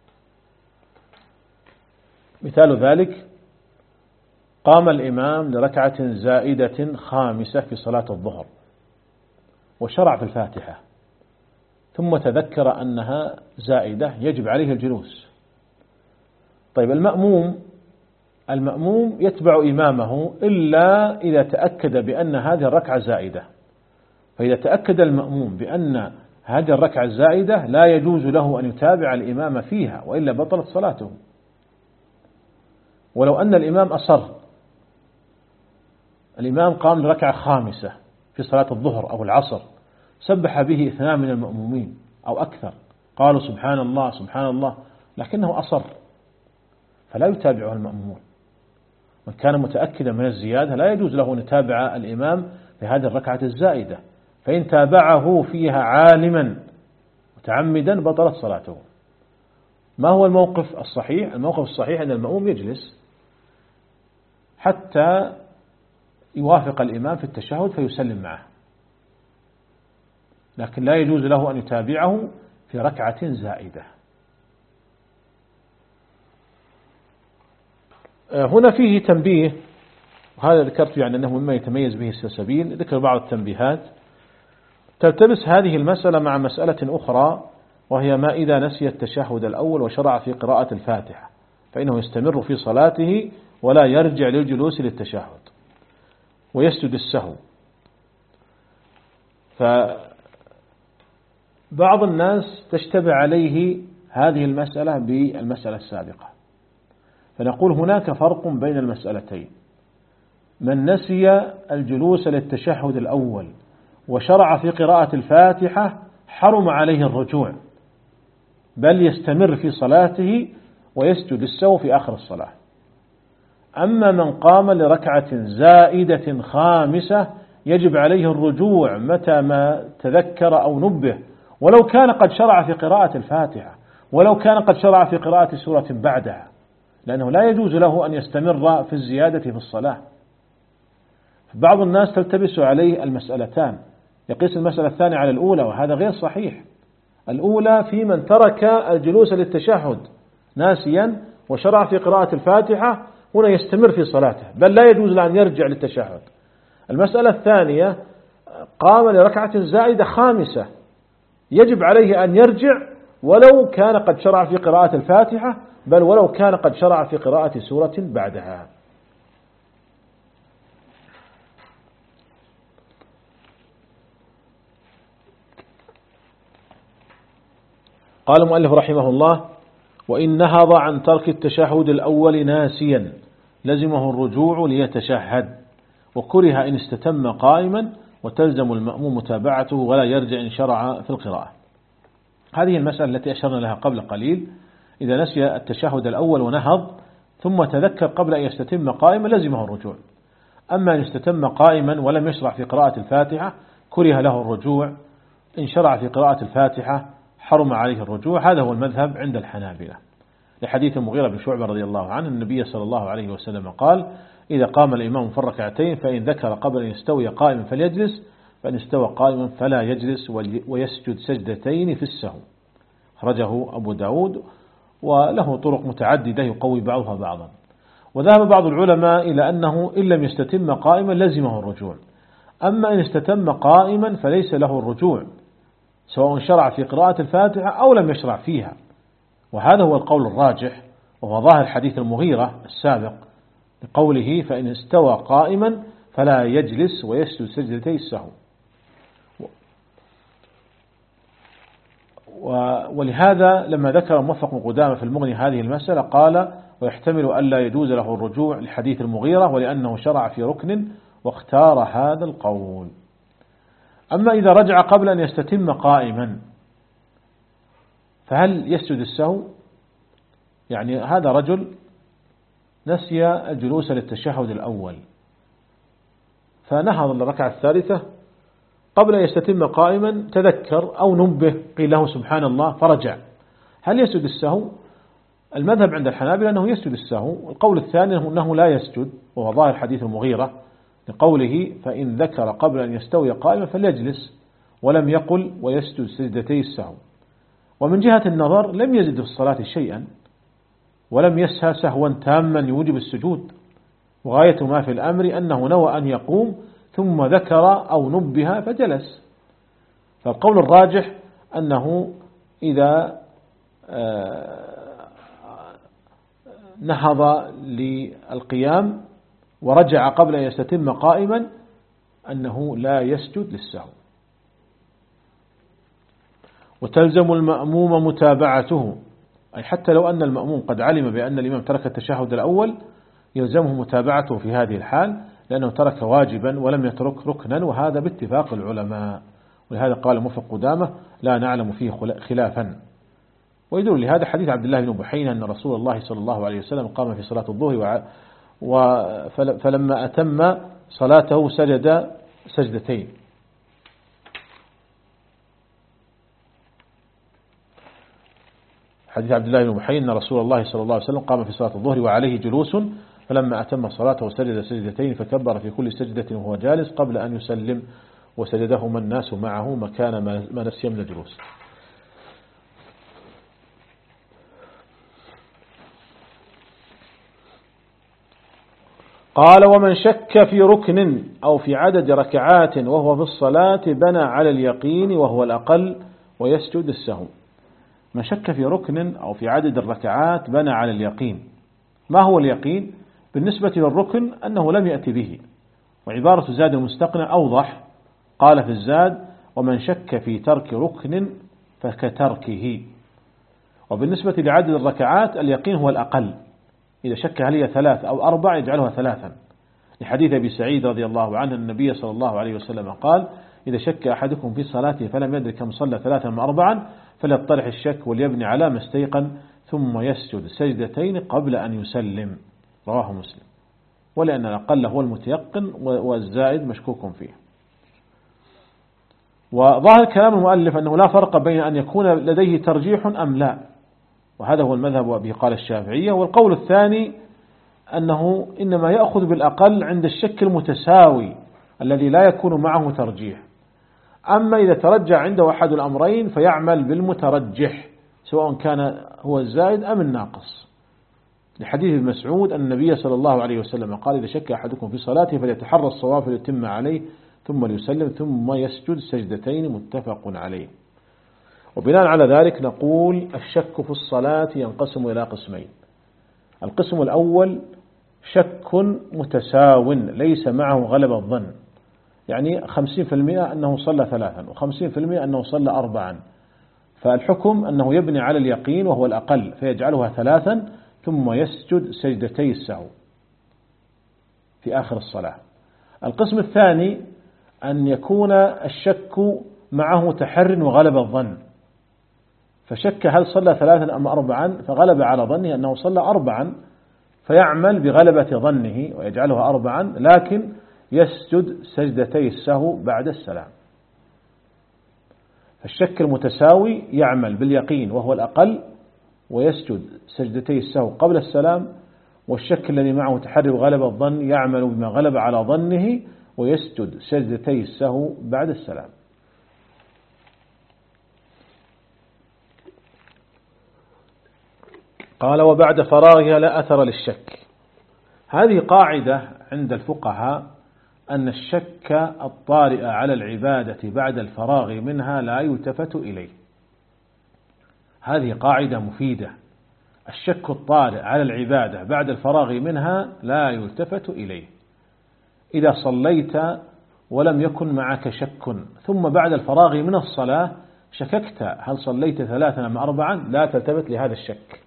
مثال ذلك قام الإمام لركعة زائدة خامسة في صلاة الظهر وشرع في الفاتحة ثم تذكر أنها زائدة، يجب عليه الجلوس. طيب المأموم المأموم يتبع إمامه إلا إذا تأكد بأن هذه الركعة زائدة، فإذا تأكد المأموم بأن هذه الركعة الزائدة لا يجوز له أن يتابع الإمام فيها، وإلا بطلت صلاته. ولو أن الإمام أصر، الإمام قام لركعة خامسة في صلاة الظهر أو العصر، سبح به اثنان من المأمومين أو أكثر، قالوا سبحان الله سبحان الله، لكنه أصر، فلا يتابعه المأمومون. من كان متأكدا من الزيادة لا يجوز له أن يتابع الإمام في هذه الركعة الزائدة، فإن تابعه فيها عالما متعمدا بطلت صلاته. ما هو الموقف الصحيح؟ الموقف الصحيح أن المأموم يجلس حتى يوافق الإمام في التشهد فيسلم معه، لكن لا يجوز له أن يتابعه في ركعة زائدة. هنا فيه تنبيه، وهذا ذكرت يعني أنه مما يتميز به السلسبيل، ذكر بعض التنبيهات. تلتبس هذه المسألة مع مسألة أخرى، وهي ما إذا نسي التشهد الأول وشرع في قراءة الفاتحة فإنه يستمر في صلاته ولا يرجع للجلوس للتشهد ويسجد السهو. فبعض الناس تشتبه عليه هذه المسألة بالمسألة السابقة، فنقول هناك فرق بين المسألتين. من نسي الجلوس للتشهد الأول وشرع في قراءة الفاتحة حرم عليه الرجوع، بل يستمر في صلاته ويسجد السهو في آخر الصلاة. أما من قام لركعة زائدة خامسة يجب عليه الرجوع متى ما تذكر أو نبه، ولو كان قد شرع في قراءة الفاتحة، ولو كان قد شرع في قراءة سورة بعدها، لأنه لا يجوز له أن يستمر في الزيادة في الصلاة. بعض الناس تلتبس عليه المسألتان، يقيس المسألة الثانية على الأولى، وهذا غير صحيح. الأولى في من ترك الجلوس للتشهد ناسيا وشرع في قراءة الفاتحة، هنا يستمر في صلاته بل لا يجوز له أن يرجع للتشهد. المسألة الثانية قام لركعة زائدة خامسة، يجب عليه أن يرجع ولو كان قد شرع في قراءة الفاتحة، بل ولو كان قد شرع في قراءة سورة بعدها. قال المؤلف رحمه الله: وإن نهض عن ترك التشهد الأول ناسيا لزمه الرجوع ليتشهد، وكره إن استتم قائما، وتلزم المأموم متابعته ولا يرجع إن شرع في القراءة. هذه المسألة التي أشرنا لها قبل قليل، إذا نسي التشهد الأول ونهض ثم تذكر قبل أن يستتم قائما لزمه الرجوع. أما إن استتم قائما ولم يشرع في قراءة الفاتحة كره له الرجوع، إن شرع في قراءة الفاتحة حرم عليه الرجوع. هذا هو المذهب عند الحنابلة، لحديث المغيرة بن شعبة رضي الله عنه النبي صلى الله عليه وسلم قال: إذا قام الإمام في الركعتين فإن ذكر قبل أن يستوي قائما فليجلس، فإن استوى قائما فلا يجلس ويسجد سجدتين في السهو. خرجه أبو داود، وله طرق متعددة يقوي بعضها بعضا. وذهب بعض العلماء إلى أنه إن لم يستتم قائما لزمه الرجوع، أما إن استتم قائما فليس له الرجوع سواء شرع في قراءة الفاتحة أو لم يشرع فيها، وهذا هو القول الراجح، وهو ظاهر حديث المغيرة السابق لقوله فإن استوى قائما فلا يجلس ويسجد سجدتي السهو. ولهذا لما ذكر موفق بن قدامة في المغني هذه المسألة قال ويحتمل ألا يجوز له الرجوع لحديث المغيرة ولأنه شرع في ركن واختار هذا القول. أما إذا رجع قبل أن يستتم قائما فهل يسجد السهو؟ يعني هذا رجل نسي الجلوس للتشهد الأول فنهض للركعة الثالثة قبل أن يستتم قائما، تذكر أو نبه قيل له سبحان الله فرجع، هل يسجد السهو؟ المذهب عند الحنابلة أنه يسجد السهو، القول الثاني أنه لا يسجد، وهو ظاهر حديث المغيرة لقوله فإن ذكر قبل أن يستوي قائما فليجلس، ولم يقل ويسجد سجدتي السهو. ومن جهة النظر لم يزد في الصلاة شيئا ولم يسهى سهوا تاما يوجب السجود، وغاية ما في الأمر أنه نوى أن يقوم ثم ذكر أو نبه فجلس. فالقول الراجح أنه إذا نهض للقيام ورجع قبل أن يستتم قائما أنه لا يسجد للسهو. وتلزم المأموم متابعته، أي حتى لو أن المأموم قد علم بأن الإمام ترك التشهد الأول يلزمه متابعته في هذه الحال لأنه ترك واجبا ولم يترك ركنا، وهذا باتفاق العلماء، ولهذا قال موفق قدامة لا نعلم فيه خلافا. ويدل لهذا حديث عبد الله بن بحينة أن رسول الله صلى الله عليه وسلم قام في صلاة الظهر فلما أتم صلاته سجد سجدتين. حديث عبد الله بن بحينة أن رسول الله صلى الله عليه وسلم قام في صلاة الظهر وعليه جلوس فلما أتم صلاته سجد سجدتين فكبر في كل سجدة وهو جالس قبل أن يسلم، وسجدهما الناس معه مكان ما نسي من الجلوس. قال ومن شك في ركن أو في عدد ركعات وهو في الصلاة بنى على اليقين وهو الأقل ويسجد السهو. من شك في ركن أو في عدد الركعات بنى على اليقين. ما هو اليقين؟ بالنسبة للركن أنه لم يأتي به، وعبارة زاد المستقنع أوضح، قال في الزاد ومن شك في ترك ركن فكتركه. وبالنسبة لعدد الركعات اليقين هو الأقل، إذا شك هل هي ثلاث أو أربع يجعلها ثلاثا، لحديث أبي سعيد رضي الله عنه النبي صلى الله عليه وسلم قال إذا شك أحدكم في صلاته فلم يدرك كم صلى ثلاثا أم أربعا فليطرح الشك وليبني على ما استيقن ثم يسجد سجدتين قبل أن يسلم، رواه مسلم. ولأن الأقل هو المتيقن والزائد مشكوك فيه. وظاهر كلام المؤلف أنه لا فرق بين أن يكون لديه ترجيح أم لا، وهذا هو المذهب وبه قال الشافعية. والقول الثاني أنه إنما يأخذ بالأقل عند الشك المتساوي الذي لا يكون معه ترجيح، أما إذا ترجع عنده أحد الأمرين فيعمل بالمترجح سواء كان هو الزائد أم الناقص، لحديث ابن مسعود أن النبي صلى الله عليه وسلم قال إذا شك أحدكم في صلاته فليتحرى الصواب فليتم عليه ثم ليسلم ثم يسجد سجدتين، متفق عليه. وبناء على ذلك نقول الشك في الصلاة ينقسم إلى قسمين. القسم الأول شك متساو ليس معه غلب الظن، يعني خمسين في المئة أنه صلى ثلاثا وخمسين في المئة أنه صلى أربعا، فالحكم أنه يبني على اليقين وهو الأقل فيجعلها ثلاثا ثم يسجد سجدتي السهو في آخر الصلاة. القسم الثاني أن يكون الشك معه تحر وغلب الظن، فشك هل صلى ثلاثا أم أربعا فغلب على ظنه أنه صلى أربعا فيعمل بغلبة ظنه ويجعلها أربعا، لكن يسجد سجدتي السهو بعد السلام. فالشك المتساوي يعمل باليقين وهو الأقل ويسجد سجدتي السهو قبل السلام، والشك الذي معه تحري وغلب الظن يعمل بما غلب على ظنه ويسجد سجدتي السهو بعد السلام. قال وبعد فراغها لا أثر للشك، هذه قاعدة عند الفقهاء أن الشك الطارئ على العبادة بعد الفراغ منها لا يلتفت إليه. هذه قاعدة مفيدة، الشك الطارئ على العبادة بعد الفراغ منها لا يلتفت إليه. إذا صليت ولم يكن معك شك ثم بعد الفراغ من الصلاة شككت هل صليت ثلاثا أم أربعا، لا تلتفت لهذا الشك.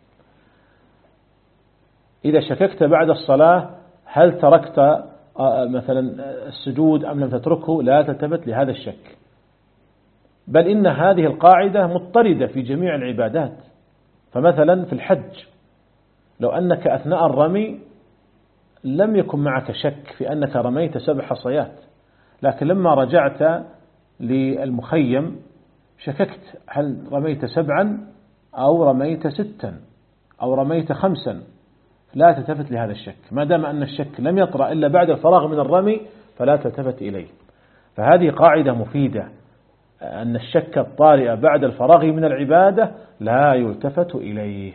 إذا شككت بعد الصلاة هل تركت مثلا السجود أم لم تتركه، لا تلتفت لهذا الشك. بل إن هذه القاعدة مضطردة في جميع العبادات. فمثلا في الحج لو أنك أثناء الرمي لم يكن معك شك في أنك رميت سبع حصيات، لكن لما رجعت للمخيم شككت هل رميت سبعا أو رميت ستا أو رميت خمسا، لا تلتفت لهذا الشك. ما دام أن الشك لم يطرأ إلا بعد الفراغ من الرمي فلا تلتفت إليه. فهذه قاعدة مفيدة، أن الشك الطارئ بعد الفراغ من العبادة لا يلتفت إليه.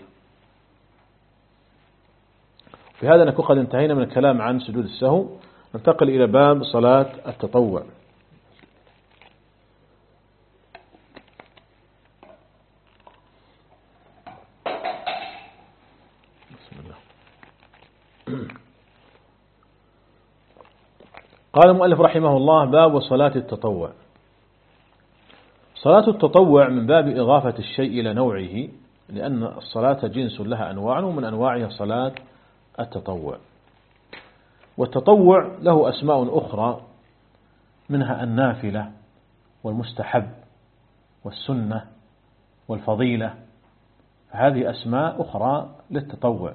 في هذا نكون قد انتهينا من الكلام عن سجود السهو. ننتقل إلى باب صلاة التطوع. بسم الله. قال المؤلف رحمه الله: باب صلاة التطوع. صلاة التطوع من باب إضافة الشيء إلى نوعه، لأن الصلاة جنس لها أنواع، ومن أنواعها صلاة التطوع. والتطوع له أسماء أخرى، منها النافلة والمستحب والسنة والفضيلة، هذه أسماء أخرى للتطوع.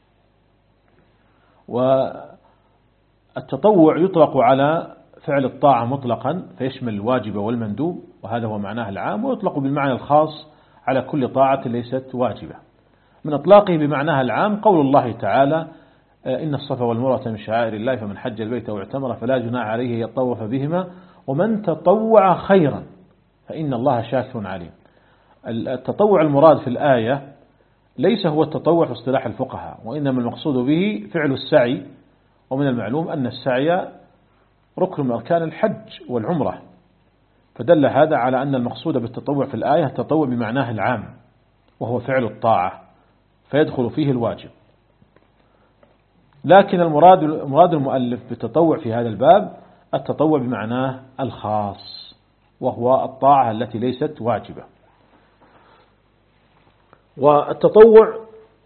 والتطوع يطلق على فعل الطاعة مطلقا فيشمل الواجب والمندوب، وهذا هو معناه العام، ويطلق بالمعنى الخاص على كل طاعة ليست واجبة. من أطلاقه بمعناها العام قول الله تعالى: إن الصفا والمروة من شعائر الله فمن حج البيت أو اعتمر فلا جناح عليه يطوف بهما ومن تطوع خيرا فإن الله شاكر عليم. التطوع المراد في الآية ليس هو التطوع في اصطلاح الفقهاء، وإنما المقصود به فعل السعي، ومن المعلوم أن السعي ركن من أركان الحج والعمرة، فدل هذا على أن المقصود بالتطوع في الآية التطوع بمعناه العام، وهو فعل الطاعة فيدخل فيه الواجب. لكن المراد مراد المؤلف بالتطوع في هذا الباب التطوع بمعناه الخاص، وهو الطاعة التي ليست واجبة. والتطوع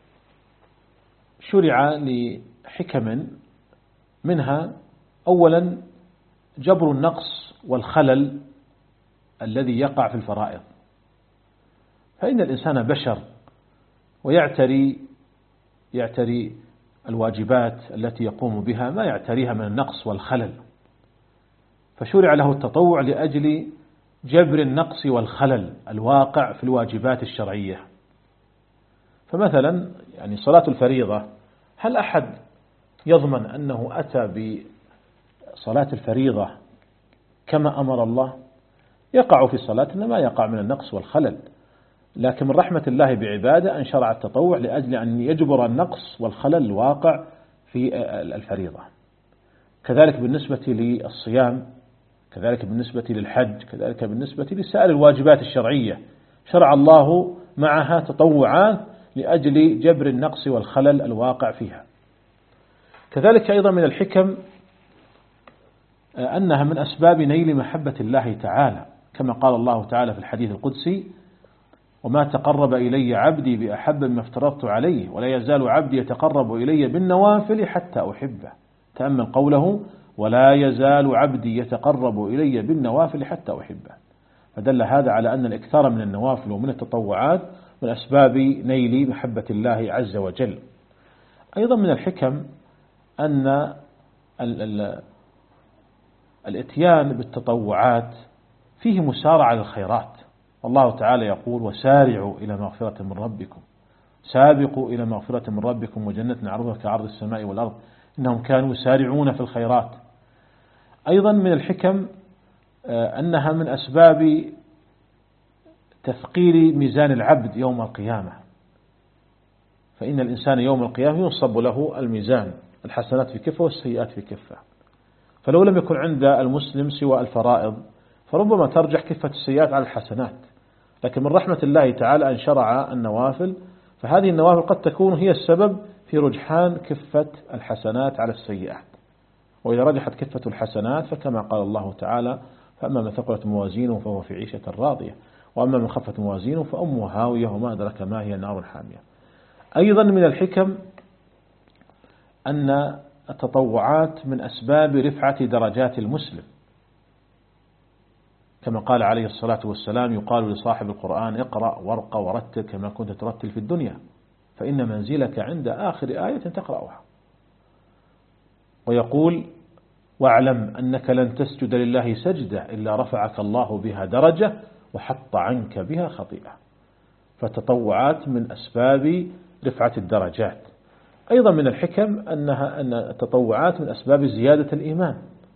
شرع لحكم، منها أولا جبر النقص والخلل الذي يقع في الفرائض، فإن الإنسان بشر ويعتري يعتري الواجبات التي يقوم بها ما يعتريها من النقص والخلل، فشرع له التطوع لأجل جبر النقص والخلل الواقع في الواجبات الشرعية. فمثلا يعني صلاة الفريضة، هل أحد يضمن أنه أتى بصلاة الفريضة كما أمر الله؟ يقع في صلاتنا ما يقع من النقص والخلل، لكن من رحمة الله بعباده أن شرع التطوع لأجل أن يجبر النقص والخلل الواقع في الفريضة. كذلك بالنسبة للصيام، كذلك بالنسبة للحج، كذلك بالنسبة لسائر الواجبات الشرعية شرع الله معها تطوعات لأجل جبر النقص والخلل الواقع فيها. كذلك أيضا من الحكم أنها من أسباب نيل محبة الله تعالى، كما قال الله تعالى في الحديث القدسي: وما تقرب إلي عبدي بأحب مما افترضت عليه ولا يزال عبدي يتقرب إلي بالنوافل حتى أحبه. تأمل قوله: ولا يزال عبدي يتقرب إلي بالنوافل حتى أحبه، فدل هذا على أن الإكثار من النوافل ومن التطوعات من أسباب نيل محبة الله عز وجل. أيضا من الحكم أن ال ال الاتيان بالتطوعات فيه مسارعة للخيرات، والله تعالى يقول: وسارعوا إلى مغفرة من ربكم، سابقوا إلى مغفرة من ربكم وجنة عرضها كعرض السماء والأرض إنهم كانوا يسارعون في الخيرات. أيضا من الحكم أنها من أسباب تثقيل ميزان العبد يوم القيامة، فإن الإنسان يوم القيامة ينصب له الميزان الحسنات في كفة والسيئات في كفة. فلو لم يكن عند المسلم سوى الفرائض فربما ترجح كفة السيئات على الحسنات، لكن من رحمة الله تعالى أن شرع النوافل، فهذه النوافل قد تكون هي السبب في رجحان كفة الحسنات على السيئات. وإذا رجحت كفة الحسنات فكما قال الله تعالى: فأما من ثقلت موازينه فهو في عيشة راضية وأما من خفت موازينه فأمه هاوية وما أدرك ما هي نار حامية. أيضا من الحكم أن التطوعات من أسباب رفعة درجات المسلم، كما قال عليه الصلاة والسلام: يقال لصاحب القرآن: اقرأ وارق ورتل كما كنت ترتل في الدنيا فإن منزلك عند آخر آية تقرأها. ويقول: واعلم أنك لن تسجد لله سجدة إلا رفعك الله بها درجة وحط عنك بها خطيئة. فالتطوعات من أسباب رفعة الدرجات. أيضا من الحكم أنها أن التطوعات من أسباب زيادة الإيمان،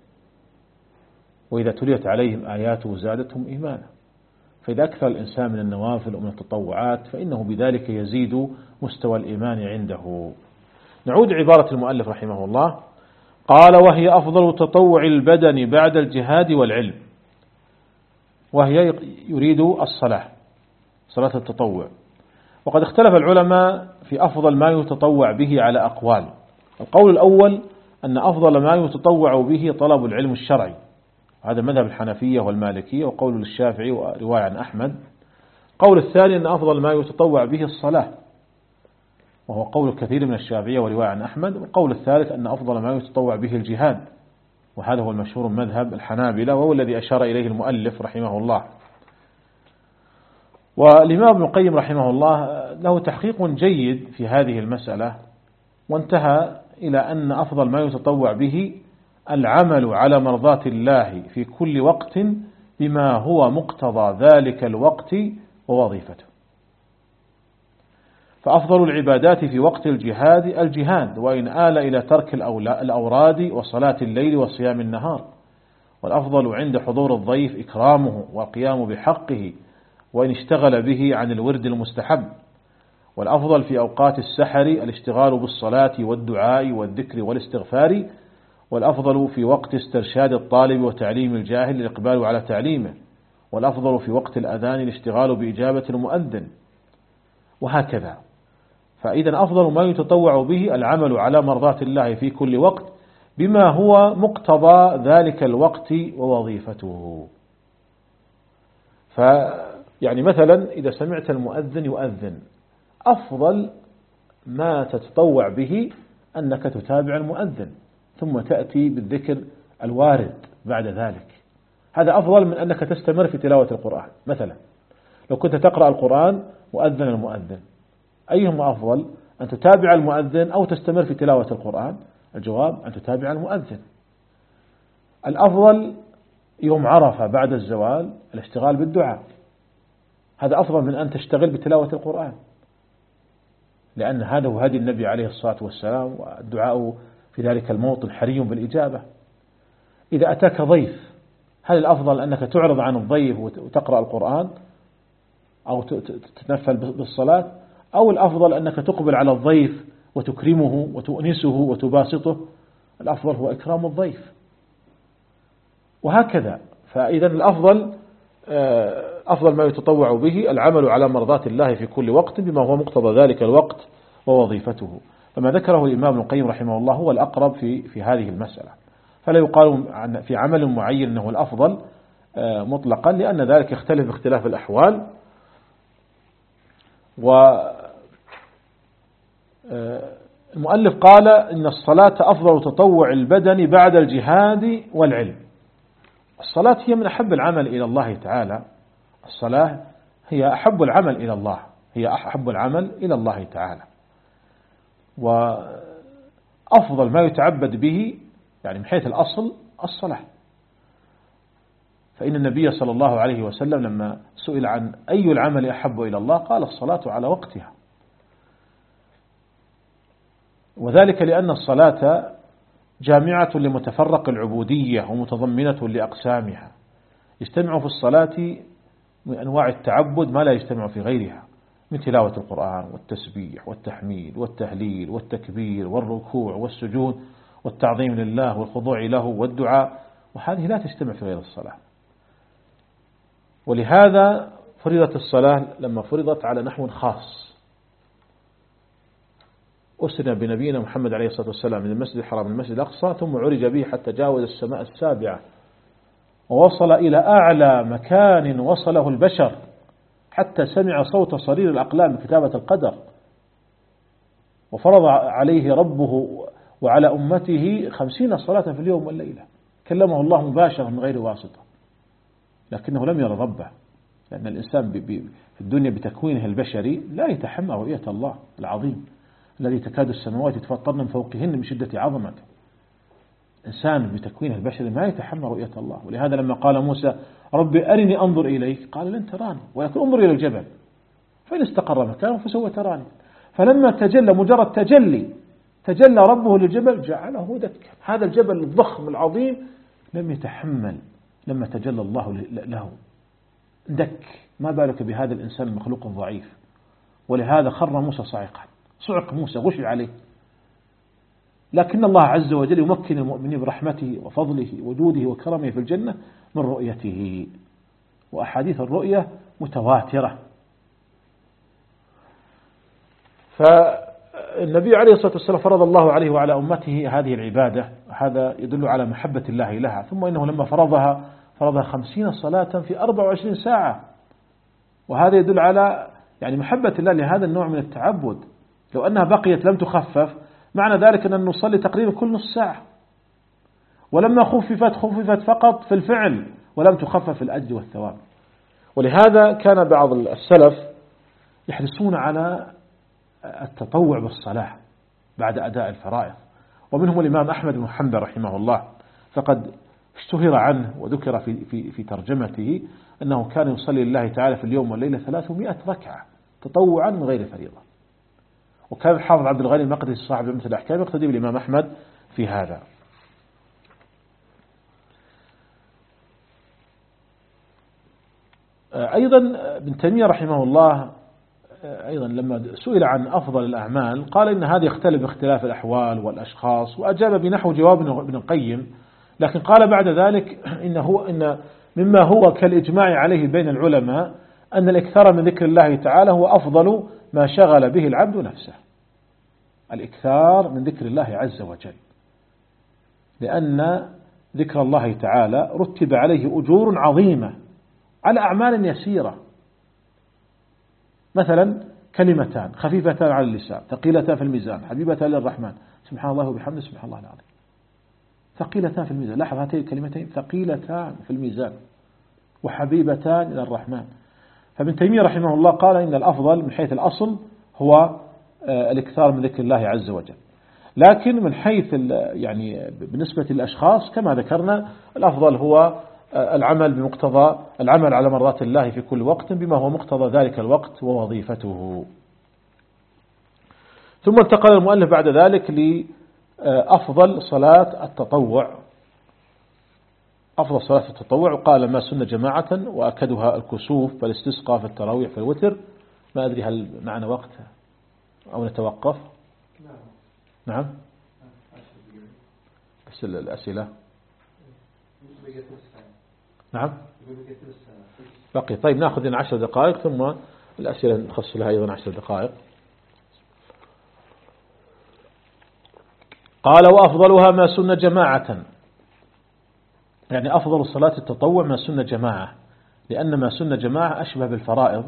وإذا تليت عليهم آياته زادتهم إيمانا. فإذا أكثر الإنسان من النوافل ومن التطوعات فإنه بذلك يزيد مستوى الإيمان عنده. نعود عبارة المؤلف رحمه الله، قال: وهي أفضل تطوع البدن بعد الجهاد والعلم. وهي يريد الصلاة، صلاة التطوع. وقد اختلف العلماء في أفضل ما يتطوع به على أقوال. القول الأول أن أفضل ما يتطوع به طلب العلم الشرعي، هذا مذهب الحنفية والمالكية وقول الشافعي ورواية عن أحمد. القول الثاني أن أفضل ما يتطوع به الصلاة، وهو قول كثير من الشافعية ورواية عن أحمد. والقول الثالث أن أفضل ما يتطوع به الجهاد، وهذا هو المشهور من مذهب الحنابلة وهو الذي أشار إليه المؤلف رحمه الله. والإمام ابن القيم رحمه الله له تحقيق جيد في هذه المسألة، وانتهى إلى أن أفضل ما يتطوع به العمل على مرضاة الله في كل وقت بما هو مقتضى ذلك الوقت ووظيفته. فأفضل العبادات في وقت الجهاد الجهاد، وإن آل إلى ترك الأوراد وصلاة الليل وصيام النهار. والأفضل عند حضور الضيف إكرامه والقيام بحقه وإن اشتغل به عن الورد المستحب. والأفضل في أوقات السحر الاشتغال بالصلاة والدعاء والذكر والاستغفار. والأفضل في وقت استرشاد الطالب وتعليم الجاهل الإقبال على تعليمه. والأفضل في وقت الأذان الاشتغال بإجابة المؤذن، وهكذا. فإذا أفضل ما يتطوع به العمل على مرضاة الله في كل وقت بما هو مقتضى ذلك الوقت ووظيفته. فيعني مثلا إذا سمعت المؤذن يؤذن، أفضل ما تتطوع به أنك تتابع المؤذن ثم تأتي بالذكر الوارد بعد ذلك. هذا أفضل من أنك تستمر في تلاوة القرآن. مثلا لو كنت تقرأ القرآن وأذن المؤذن، أيهما أفضل، أن تتابع المؤذن أو تستمر في تلاوة القرآن؟ الجواب أن تتابع المؤذن. الأفضل يوم عرفة بعد الزوال الاشتغال بالدعاء، هذا أفضل من أن تشتغل بتلاوة القرآن، لأن هذا هو هدي النبي عليه الصلاة والسلام، والدعاء في ذلك الموطن حري بالإجابة. إذا أتاك ضيف، هل الأفضل أنك تعرض عن الضيف وتقرأ القرآن أو تتنفل بالصلاة، أو الأفضل أنك تقبل على الضيف وتكرمه وتؤنسه وتباسطه؟ الأفضل هو إكرام الضيف، وهكذا. فإذا الأفضل أفضل ما يتطوع به العمل على مرضات الله في كل وقت بما هو مقتضى ذلك الوقت ووظيفته. فما ذكره الإمام ابن القيم رحمه الله هو الأقرب في في هذه المسألة. فلا يقال في عمل معين أنه الأفضل مطلقا، لأن ذلك يختلف باختلاف الأحوال. والمؤلف قال إن الصلاة أفضل تطوع البدن بعد الجهاد والعلم. الصلاة هي من أحب العمل إلى الله تعالى، الصلاة هي أحب العمل إلى الله، هي أحب العمل إلى الله تعالى، وأفضل ما يتعبد به يعني من حيث الأصل الصلاة. فإن النبي صلى الله عليه وسلم لما سئل عن أي العمل أحب إلى الله قال الصلاة على وقتها، وذلك لأن الصلاة جامعة لمتفرق العبودية ومتضمنة لأقسامها. يجتمع في الصلاة من أنواع التعبد ما لا يجتمع في غيرها، من تلاوة القرآن والتسبيح والتحميد والتهليل والتكبير والركوع والسجود والتعظيم لله والخضوع له والدعاء، وهذه لا تجتمع في غير الصلاة. ولهذا فرضت الصلاة لما فرضت على نحو خاص. أسرنا بنبينا محمد عليه الصلاة والسلام من المسجد الحرام من المسجد الأقصى، ثم عرج به حتى جاوز السماء السابعة ووصل إلى أعلى مكان وصله البشر، حتى سمع صوت صرير الأقلام بكتابة القدر، وفرض عليه ربه وعلى أمته خمسين صلاة في اليوم والليلة، كلمه الله مباشرة من غير واسطة، لكنه لم يرى ربه، لأن الإنسان في الدنيا بتكوينه البشري لا يتحمل رؤية الله العظيم الذي تكاد السماوات يتفطرن من فوقهن من شدة عظمته. إنسان بتكوينه البشري ما يتحمل رؤية الله. ولهذا لما قال موسى رب أرني أنظر إليك، قال لن تراني ولكن انظر إلى الجبل فإن استقر مكانه فسوف تراني. فلما تجلى مجرد تجلي تجلى ربه للجبل جعله دكا. هذا الجبل الضخم العظيم لم يتحمل لما تجلى الله له دك، ما بالك بهذا الإنسان المخلوق الضعيف. ولهذا خر موسى صاعقا، صعق موسى غشي عليه. لكن الله عز وجل يمكن المؤمنين برحمته وفضله وجوده وكرمه في الجنة من رؤيته، وأحاديث الرؤية متواترة. فالنبي عليه الصلاة والسلام فرض الله عليه وعلى أمته هذه العبادة، هذا يدل على محبة الله لها. ثم إنه لما فرضها فرضها خمسين صلاة في أربع وعشرين ساعة، وهذا يدل على يعني محبة الله لهذا النوع من التعبد. لو أنها بقيت لم تخفف معنى ذلك أن نصلي تقريبا كل نص ساعة، ولما خففت خففت فقط في الفعل ولم تخفف الأجر والثواب. ولهذا كان بعض السلف يحرصون على التطوع بالصلاة بعد أداء الفرائض، ومنهم الإمام أحمد بن حنبل رحمه الله، فقد اشتهر عنه وذكر في, في, في ترجمته أنه كان يصلي لله تعالى في اليوم والليلة ثلاثمائة ركعة تطوعا من غير فريضة. وكان الحافظ عبد الغني المقدسي صاحب مثل الأحكام يقتدي بالإمام أحمد في هذا. أيضا ابن تيمية رحمه الله أيضا لما سئل عن أفضل الأعمال قال إن هذا يختلف باختلاف الأحوال والأشخاص، وأجاب بنحو جواب ابن القيم، لكن قال بعد ذلك إن هو إن مما هو كالإجماع عليه بين العلماء أن الإكثار من ذكر الله تعالى هو أفضل ما شغل به العبد نفسه. الإكثار من ذكر الله عز وجل، لأن ذكر الله تعالى رتب عليه أجور عظيمة على أعمال يسيرة، مثلا كلمتان خفيفتان على اللسان ثقيلتان في الميزان حبيبتان للرحمن سبحان الله وبحمده سبحان الله العظيم، ثقيلتان في الميزان. لاحظ هاتين الكلمتين ثقيلتان في الميزان وحبيبتان إلى الرحمن. فابن تيمية رحمه الله قال إن الأفضل من حيث الأصل هو الإكثار من ذكر الله عز وجل، لكن من حيث يعني بالنسبة للأشخاص كما ذكرنا الأفضل هو العمل بمقتضى العمل على مرضات الله في كل وقت بما هو مقتضى ذلك الوقت ووظيفته. ثم انتقل المؤلف بعد ذلك لأفضل صلاة التطوع. أفضل صلاة التطوع وقال ما سن جماعة وأكدها الكسوف فالاستسقاء في التراويح في الوتر. ما أدري هل معنا وقت أو نتوقف؟ نعم بس الأسئلة نعم بقي. طيب نأخذ لنا عشر دقائق ثم الأسئلة نخص لها أيضا عشر دقائق. قال وأفضلها ما سن جماعة، يعني أفضل صلاة التطوع ما سن جماعة، لأن ما سن جماعة أشبه بالفرائض،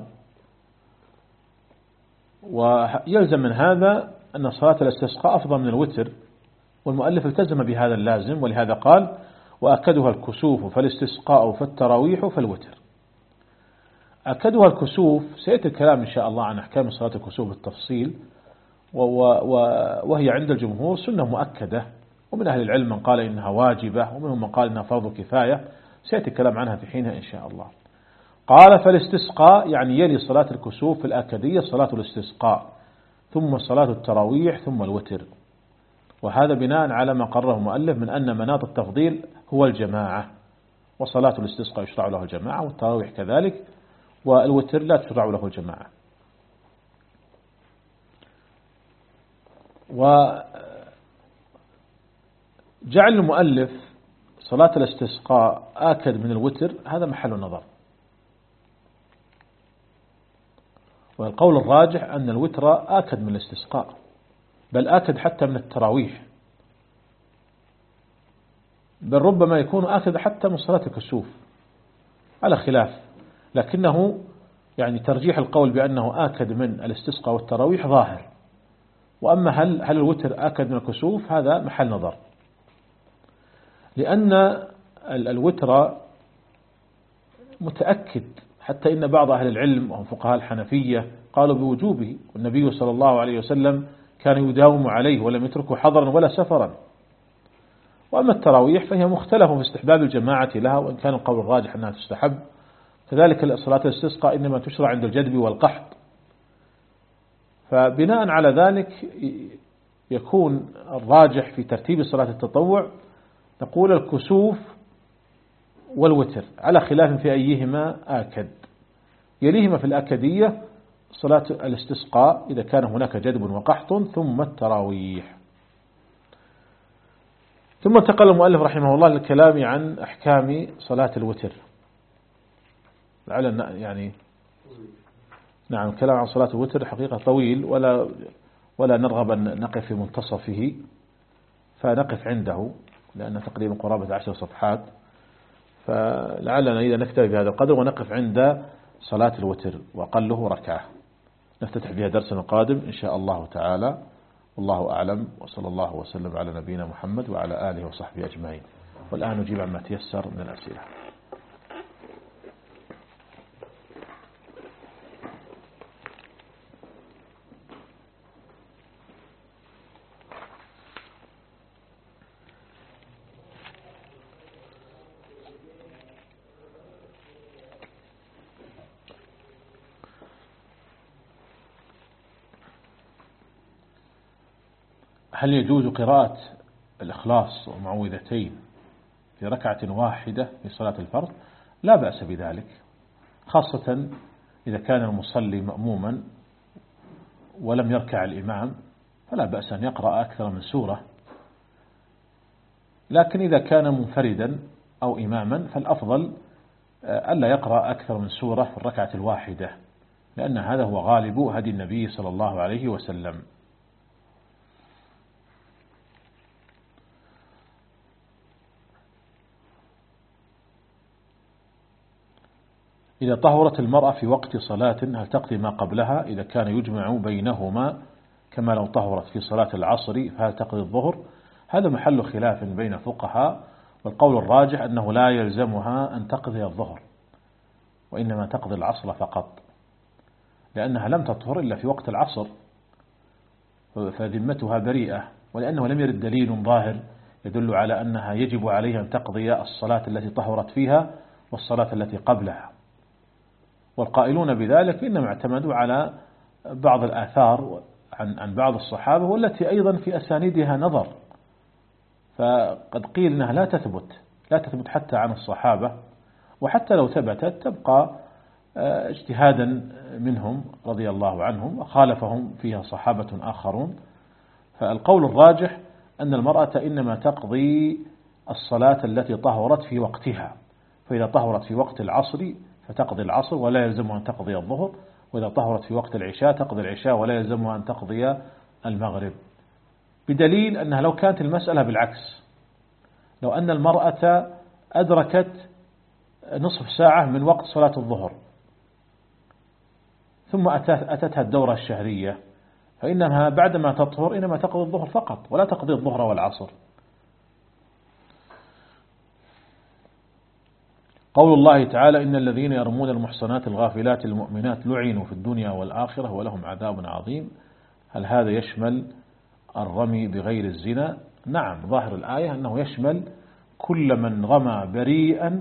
ويلزم من هذا أن صلاة الاستسقاء أفضل من الوتر، والمؤلف التزم بهذا اللازم، ولهذا قال وأكدها الكسوف فالاستسقاء فالتراويح فالوتر. أكدها الكسوف سيأتي الكلام إن شاء الله عن أحكام صلاة الكسوف بالتفصيل، وهي عند الجمهور سنة مؤكدة، ومن أهل العلم من قال إنها واجبة ومنهم من قال إنها فرض كفاية، سيأتي الكلام عنها في حينها إن شاء الله. قال فالاستسقاء يعني يلي صلاة الكسوف في الآكدية صلاة الاستسقاء ثم صلاة التراويح ثم الوتر، وهذا بناء على ما قرره المؤلف من أن مناط التفضيل هو الجماعة، وصلاة الاستسقاء يشرع له الجماعة والتراويح كذلك، والوتر لا تشرع له الجماعة. وجعل المؤلف صلاة الاستسقاء آكد من الوتر هذا محل نظر، والقول الراجح أن الوتر آكد من الاستسقاء، بل آكد حتى من التراويح، بل ربما يكون آكد حتى من صلاة الكسوف على خلاف، لكنه يعني ترجيح القول بأنه آكد من الاستسقاء والتراويح ظاهر. وأما هل هل الوتر آكد من الكسوف هذا محل نظر، لأن الوتر متأكد، حتى إن بعض أهل العلم وهم فقهاء الحنفية قالوا بوجوبه، والنبي صلى الله عليه وسلم كان يداوم عليه ولم يتركه حضرا ولا سفرا. وأما التراويح فهي مختلف في استحباب الجماعة لها، وإن كان القول الراجح أنها تستحب. كذلك صلاة الاستسقاء إنما تشرع عند الجدب والقحط، فبناء على ذلك يكون الراجح في ترتيب صلاة التطوع نقول الكسوف والوتر، على خلاف في أيهما آكد. يليهما في الأكدية صلاة الاستسقاء إذا كان هناك جدب وقحط، ثم التراويح. ثم انتقل المؤلف رحمه الله للكلام عن أحكام صلاة الوتر. لعل يعني نعم الكلام عن صلاة الوتر حقيقة طويل، ولا ولا نرغب أن نقف في منتصفه، فنقف عنده لأن تقريبا قرابة عشر صفحات، فلعلنا إذا نكتفي بهذا القدر ونقف عند صلاة الوتر وأقله ركعة، نفتتح بها درسنا القادم إن شاء الله تعالى. والله أعلم، وصلى الله وسلم على نبينا محمد وعلى آله وصحبه أجمعين. والآن نجيب عما تيسر من الأسئلة. هل يجوز قراءة الإخلاص والمعوذتين في ركعة واحدة في صلاة الفرض؟ لا بأس بذلك، خاصة إذا كان المصلي مأموما ولم يركع الإمام، فلا بأس أن يقرأ أكثر من سورة. لكن إذا كان منفردا أو إماما فالأفضل ألا يقرأ أكثر من سورة في الركعة الواحدة، لأن هذا هو غالب هدي النبي صلى الله عليه وسلم. إذا طهرت المرأة في وقت صلاة هل تقضي ما قبلها إذا كان يجمع بينهما، كما لو طهرت في صلاة العصر فهل تقضي الظهر؟ هذا محل خلاف بين الفقهاء، والقول الراجح أنه لا يلزمها أن تقضي الظهر، وإنما تقضي العصر فقط، لأنها لم تطهر إلا في وقت العصر، فذمتها بريئة، ولأنه لم يرد دليل ظاهر يدل على أنها يجب عليها أن تقضي الصلاة التي طهرت فيها والصلاة التي قبلها. والقائلون بذلك إنما اعتمدوا على بعض الآثار عن عن بعض الصحابة، والتي أيضا في أسانيدها نظر، فقد قيل أنها لا تثبت لا تثبت حتى عن الصحابة، وحتى لو ثبتت تبقى اجتهادا منهم رضي الله عنهم، وخالفهم فيها صحابة آخرون. فالقول الراجح أن المرأة إنما تقضي الصلاة التي طهرت في وقتها، فإذا طهرت في وقت العصر فتقضي العصر ولا يلزمها أن تقضي الظهر، وإذا طهرت في وقت العشاء تقضي العشاء ولا يلزمها أن تقضي المغرب، بدليل أنها لو كانت المسألة بالعكس، لو أن المرأة أدركت نصف ساعة من وقت صلاة الظهر ثم أتتها الدورة الشهرية، فإنها بعدما تطهر إنما تقضي الظهر فقط ولا تقضي الظهر والعصر. قول الله تعالى إن الذين يرمون المحصنات الغافلات المؤمنات لعنوا في الدنيا والآخرة ولهم عذاب عظيم، هل هذا يشمل الرمي بغير الزنا؟ نعم، ظاهر الآية أنه يشمل كل من رمى بريئا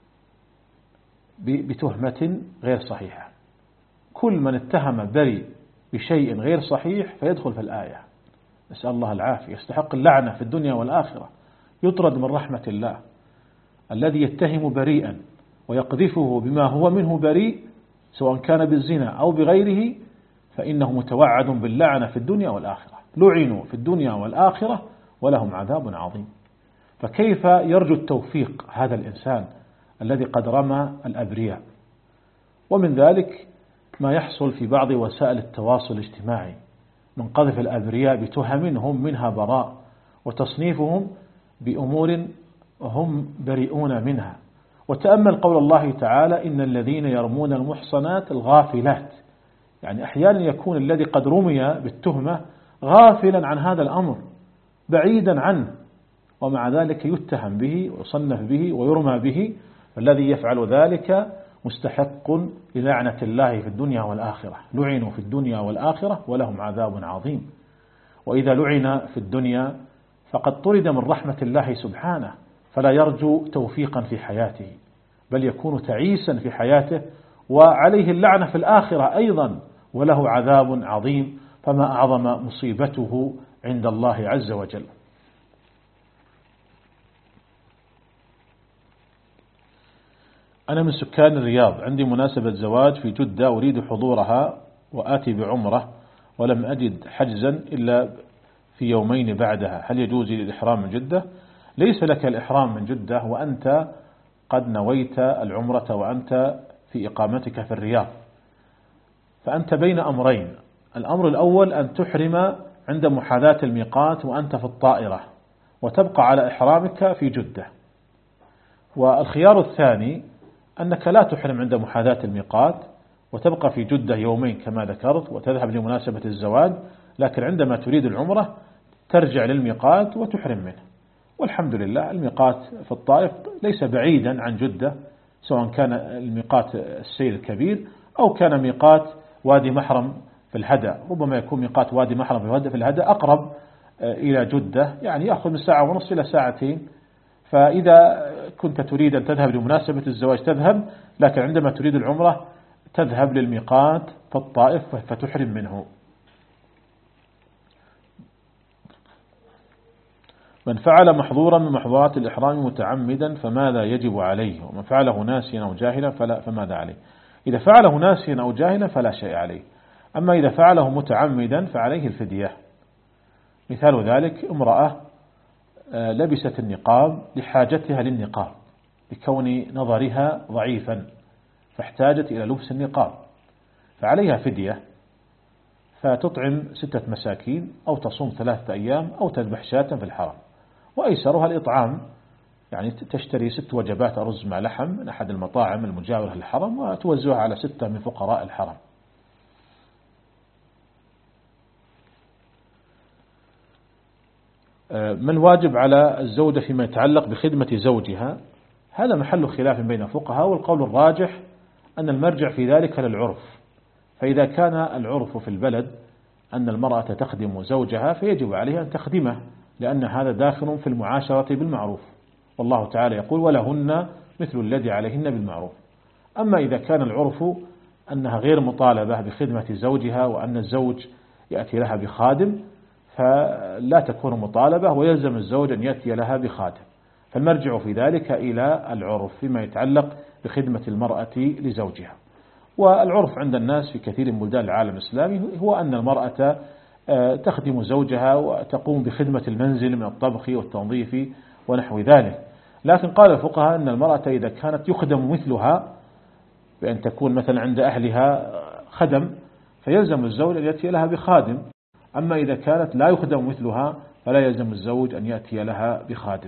بتهمة غير صحيحة، كل من اتهم بريء بشيء غير صحيح فيدخل في الآية، نسأل الله العافية، يستحق اللعنة في الدنيا والآخرة، يطرد من رحمة الله. الذي يتهم بريئا ويقذفه بما هو منه بريء سواء كان بالزنا أو بغيره فإنه متوعد باللعنة في الدنيا والآخرة. لعنوا في الدنيا والآخرة ولهم عذاب عظيم. فكيف يرجو التوفيق هذا الإنسان الذي قد رمى الأبرياء؟ ومن ذلك ما يحصل في بعض وسائل التواصل الاجتماعي من قذف الأبرياء بتهم هم منها براء، وتصنيفهم بأمور هم بريئون منها. وتأمل قول الله تعالى: إن الذين يرمون المحصنات الغافلات. يعني أحيانا يكون الذي قد رمي بالتهمة غافلا عن هذا الأمر، بعيدا عنه، ومع ذلك يتهم به ويصنف به ويرمى به. فالذي يفعل ذلك مستحق للعنة الله في الدنيا والآخرة، لعنوا في الدنيا والآخرة ولهم عذاب عظيم. وإذا لعن في الدنيا فقد طرد من رحمة الله سبحانه، فلا يرجو توفيقا في حياته، بل يكون تعيسا في حياته، وعليه اللعنة في الآخرة أيضا، وله عذاب عظيم. فما أعظم مصيبته عند الله عز وجل. أنا من سكان الرياض، عندي مناسبة زواج في جدة، أريد حضورها وآتي بعمرة، ولم أجد حجزا إلا في يومين بعدها، هل يجوز لي الإحرام من جدة؟ ليس لك الإحرام من جدة وأنت قد نويت العمرة وأنت في إقامتك في الرياض، فأنت بين أمرين. الأمر الأول أن تحرم عند محاذاة الميقات وأنت في الطائرة، وتبقى على إحرامك في جدة. والخيار الثاني أنك لا تحرم عند محاذاة الميقات وتبقى في جدة يومين كما ذكرت، وتذهب لمناسبة الزواج، لكن عندما تريد العمرة ترجع للميقات وتحرم منه. والحمد لله الميقات في الطائف ليس بعيدا عن جدة، سواء كان الميقات السيل الكبير أو كان ميقات وادي محرم في الهدى. ربما يكون ميقات وادي محرم في الهدى أقرب إلى جدة، يعني يأخذ من ساعة ونصف إلى ساعتين. فإذا كنت تريد أن تذهب لمناسبة الزواج تذهب، لكن عندما تريد العمرة تذهب للميقات في الطائف فتحرم منه. من فعل محظورا من محظورات الإحرام متعمدا فماذا يجب عليه؟ ومن فعله ناسيا أو جاهلا فلا فماذا عليه؟ إذا فعله ناسيا أو جاهلا فلا شيء عليه، أما إذا فعله متعمدا فعليه الفدية. مثال ذلك امرأة لبست النقاب لحاجتها للنقاب، لكون نظرها ضعيفا فاحتاجت إلى لبس النقاب، فعليها فدية، فتطعم ستة مساكين أو تصوم ثلاثة أيام أو تذبح شاة في الحرم. وأيسرها الإطعام، يعني تشتري ست وجبات أرز مع لحم من أحد المطاعم المجاورة للحرم وتوزعها على ستة من فقراء الحرم. ما الواجب على الزوجة فيما يتعلق بخدمة زوجها؟ هذا محل خلاف بين الفقهاء، والقول الراجح أن المرجع في ذلك للعرف. فإذا كان العرف في البلد أن المرأة تخدم زوجها فيجب عليها أن تخدمه، لأن هذا داخل في المعاشرة بالمعروف، والله تعالى يقول: ولهن مثل الذي عليهن بالمعروف. أما إذا كان العرف أنها غير مطالبة بخدمة زوجها وأن الزوج يأتي لها بخادم، فلا تكون مطالبة، ويلزم الزوج أن يأتي لها بخادم. فالمرجع في ذلك إلى العرف فيما يتعلق بخدمة المرأة لزوجها. والعرف عند الناس في كثير من بلدان العالم الإسلامي هو أن المرأة تخدم زوجها وتقوم بخدمة المنزل من الطبخ والتنظيف ونحو ذلك. لكن قال الفقهاء أن المرأة إذا كانت يخدم مثلها بأن تكون مثلا عند أهلها خدم، فيلزم الزوج أن يأتي لها بخادم. أما إذا كانت لا يخدم مثلها فلا يلزم الزوج أن يأتي لها بخادم.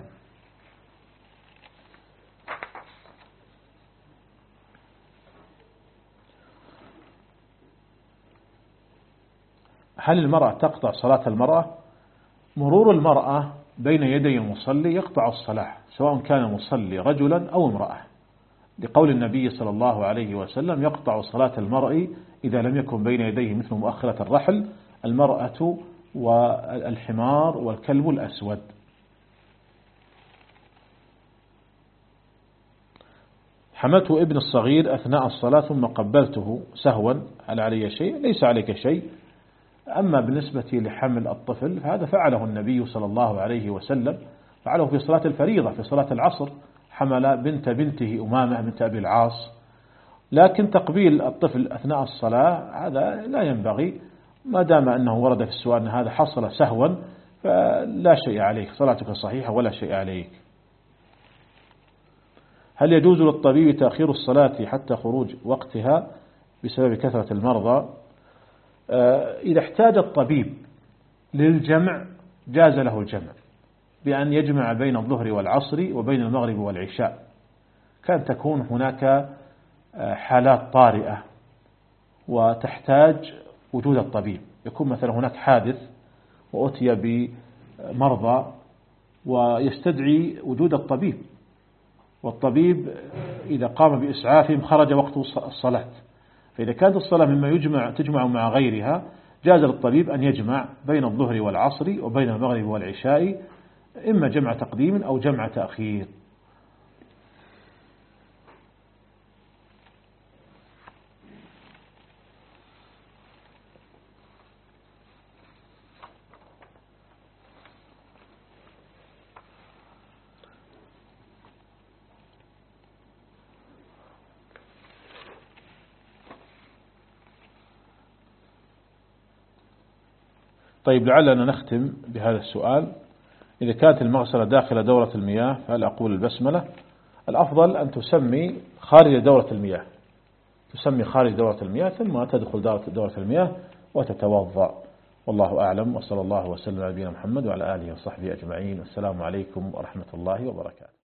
هل المرأة تقطع صلاة المرأة؟ مرور المرأة بين يدي المصلي يقطع الصلاة، سواء كان المصلي رجلا أو امرأة، لقول النبي صلى الله عليه وسلم: يقطع صلاة المرء إذا لم يكن بين يديه مثل مؤخرة الرحل المرأة والحمار والكلب الأسود. حملته ابن الصغير أثناء الصلاة ثم قبلته سهوا، هل علي شيء؟ ليس عليك شيء. أما بالنسبة لحمل الطفل فهذا فعله النبي صلى الله عليه وسلم، فعله في صلاة الفريضة في صلاة العصر، حمل بنت بنته أمامة بنت أبي العاص. لكن تقبيل الطفل أثناء الصلاة هذا لا ينبغي، ما دام أنه ورد في السؤال أن هذا حصل سهوا فلا شيء عليك، صلاتك صحيحة ولا شيء عليك. هل يجوز للطبيب تأخير الصلاة حتى خروج وقتها بسبب كثرة المرضى؟ إذا احتاج الطبيب للجمع جاز له الجمع بأن يجمع بين الظهر والعصر وبين المغرب والعشاء، كان تكون هناك حالات طارئة وتحتاج وجود الطبيب، يكون مثلا هناك حادث وأتي بمرضى ويستدعي وجود الطبيب، والطبيب إذا قام بإسعافهم خرج وقت الصلاة، فإذا كانت الصلاة مما يجمع تجمع مع غيرها جاز للطبيب أن يجمع بين الظهر والعصر وبين المغرب والعشاء، إما جمع تقديم أو جمع تأخير. طيب لعلنا نختم بهذا السؤال. إذا كانت المغسلة داخل دورة المياه فهل أقول البسملة؟ الأفضل أن تسمي خارج دورة المياه، تسمي خارج دورة المياه ثم تدخل دورة المياه وتتوضأ. والله أعلم، وصلى الله وسلم على نبينا محمد وعلى آله وصحبه أجمعين. السلام عليكم ورحمة الله وبركاته.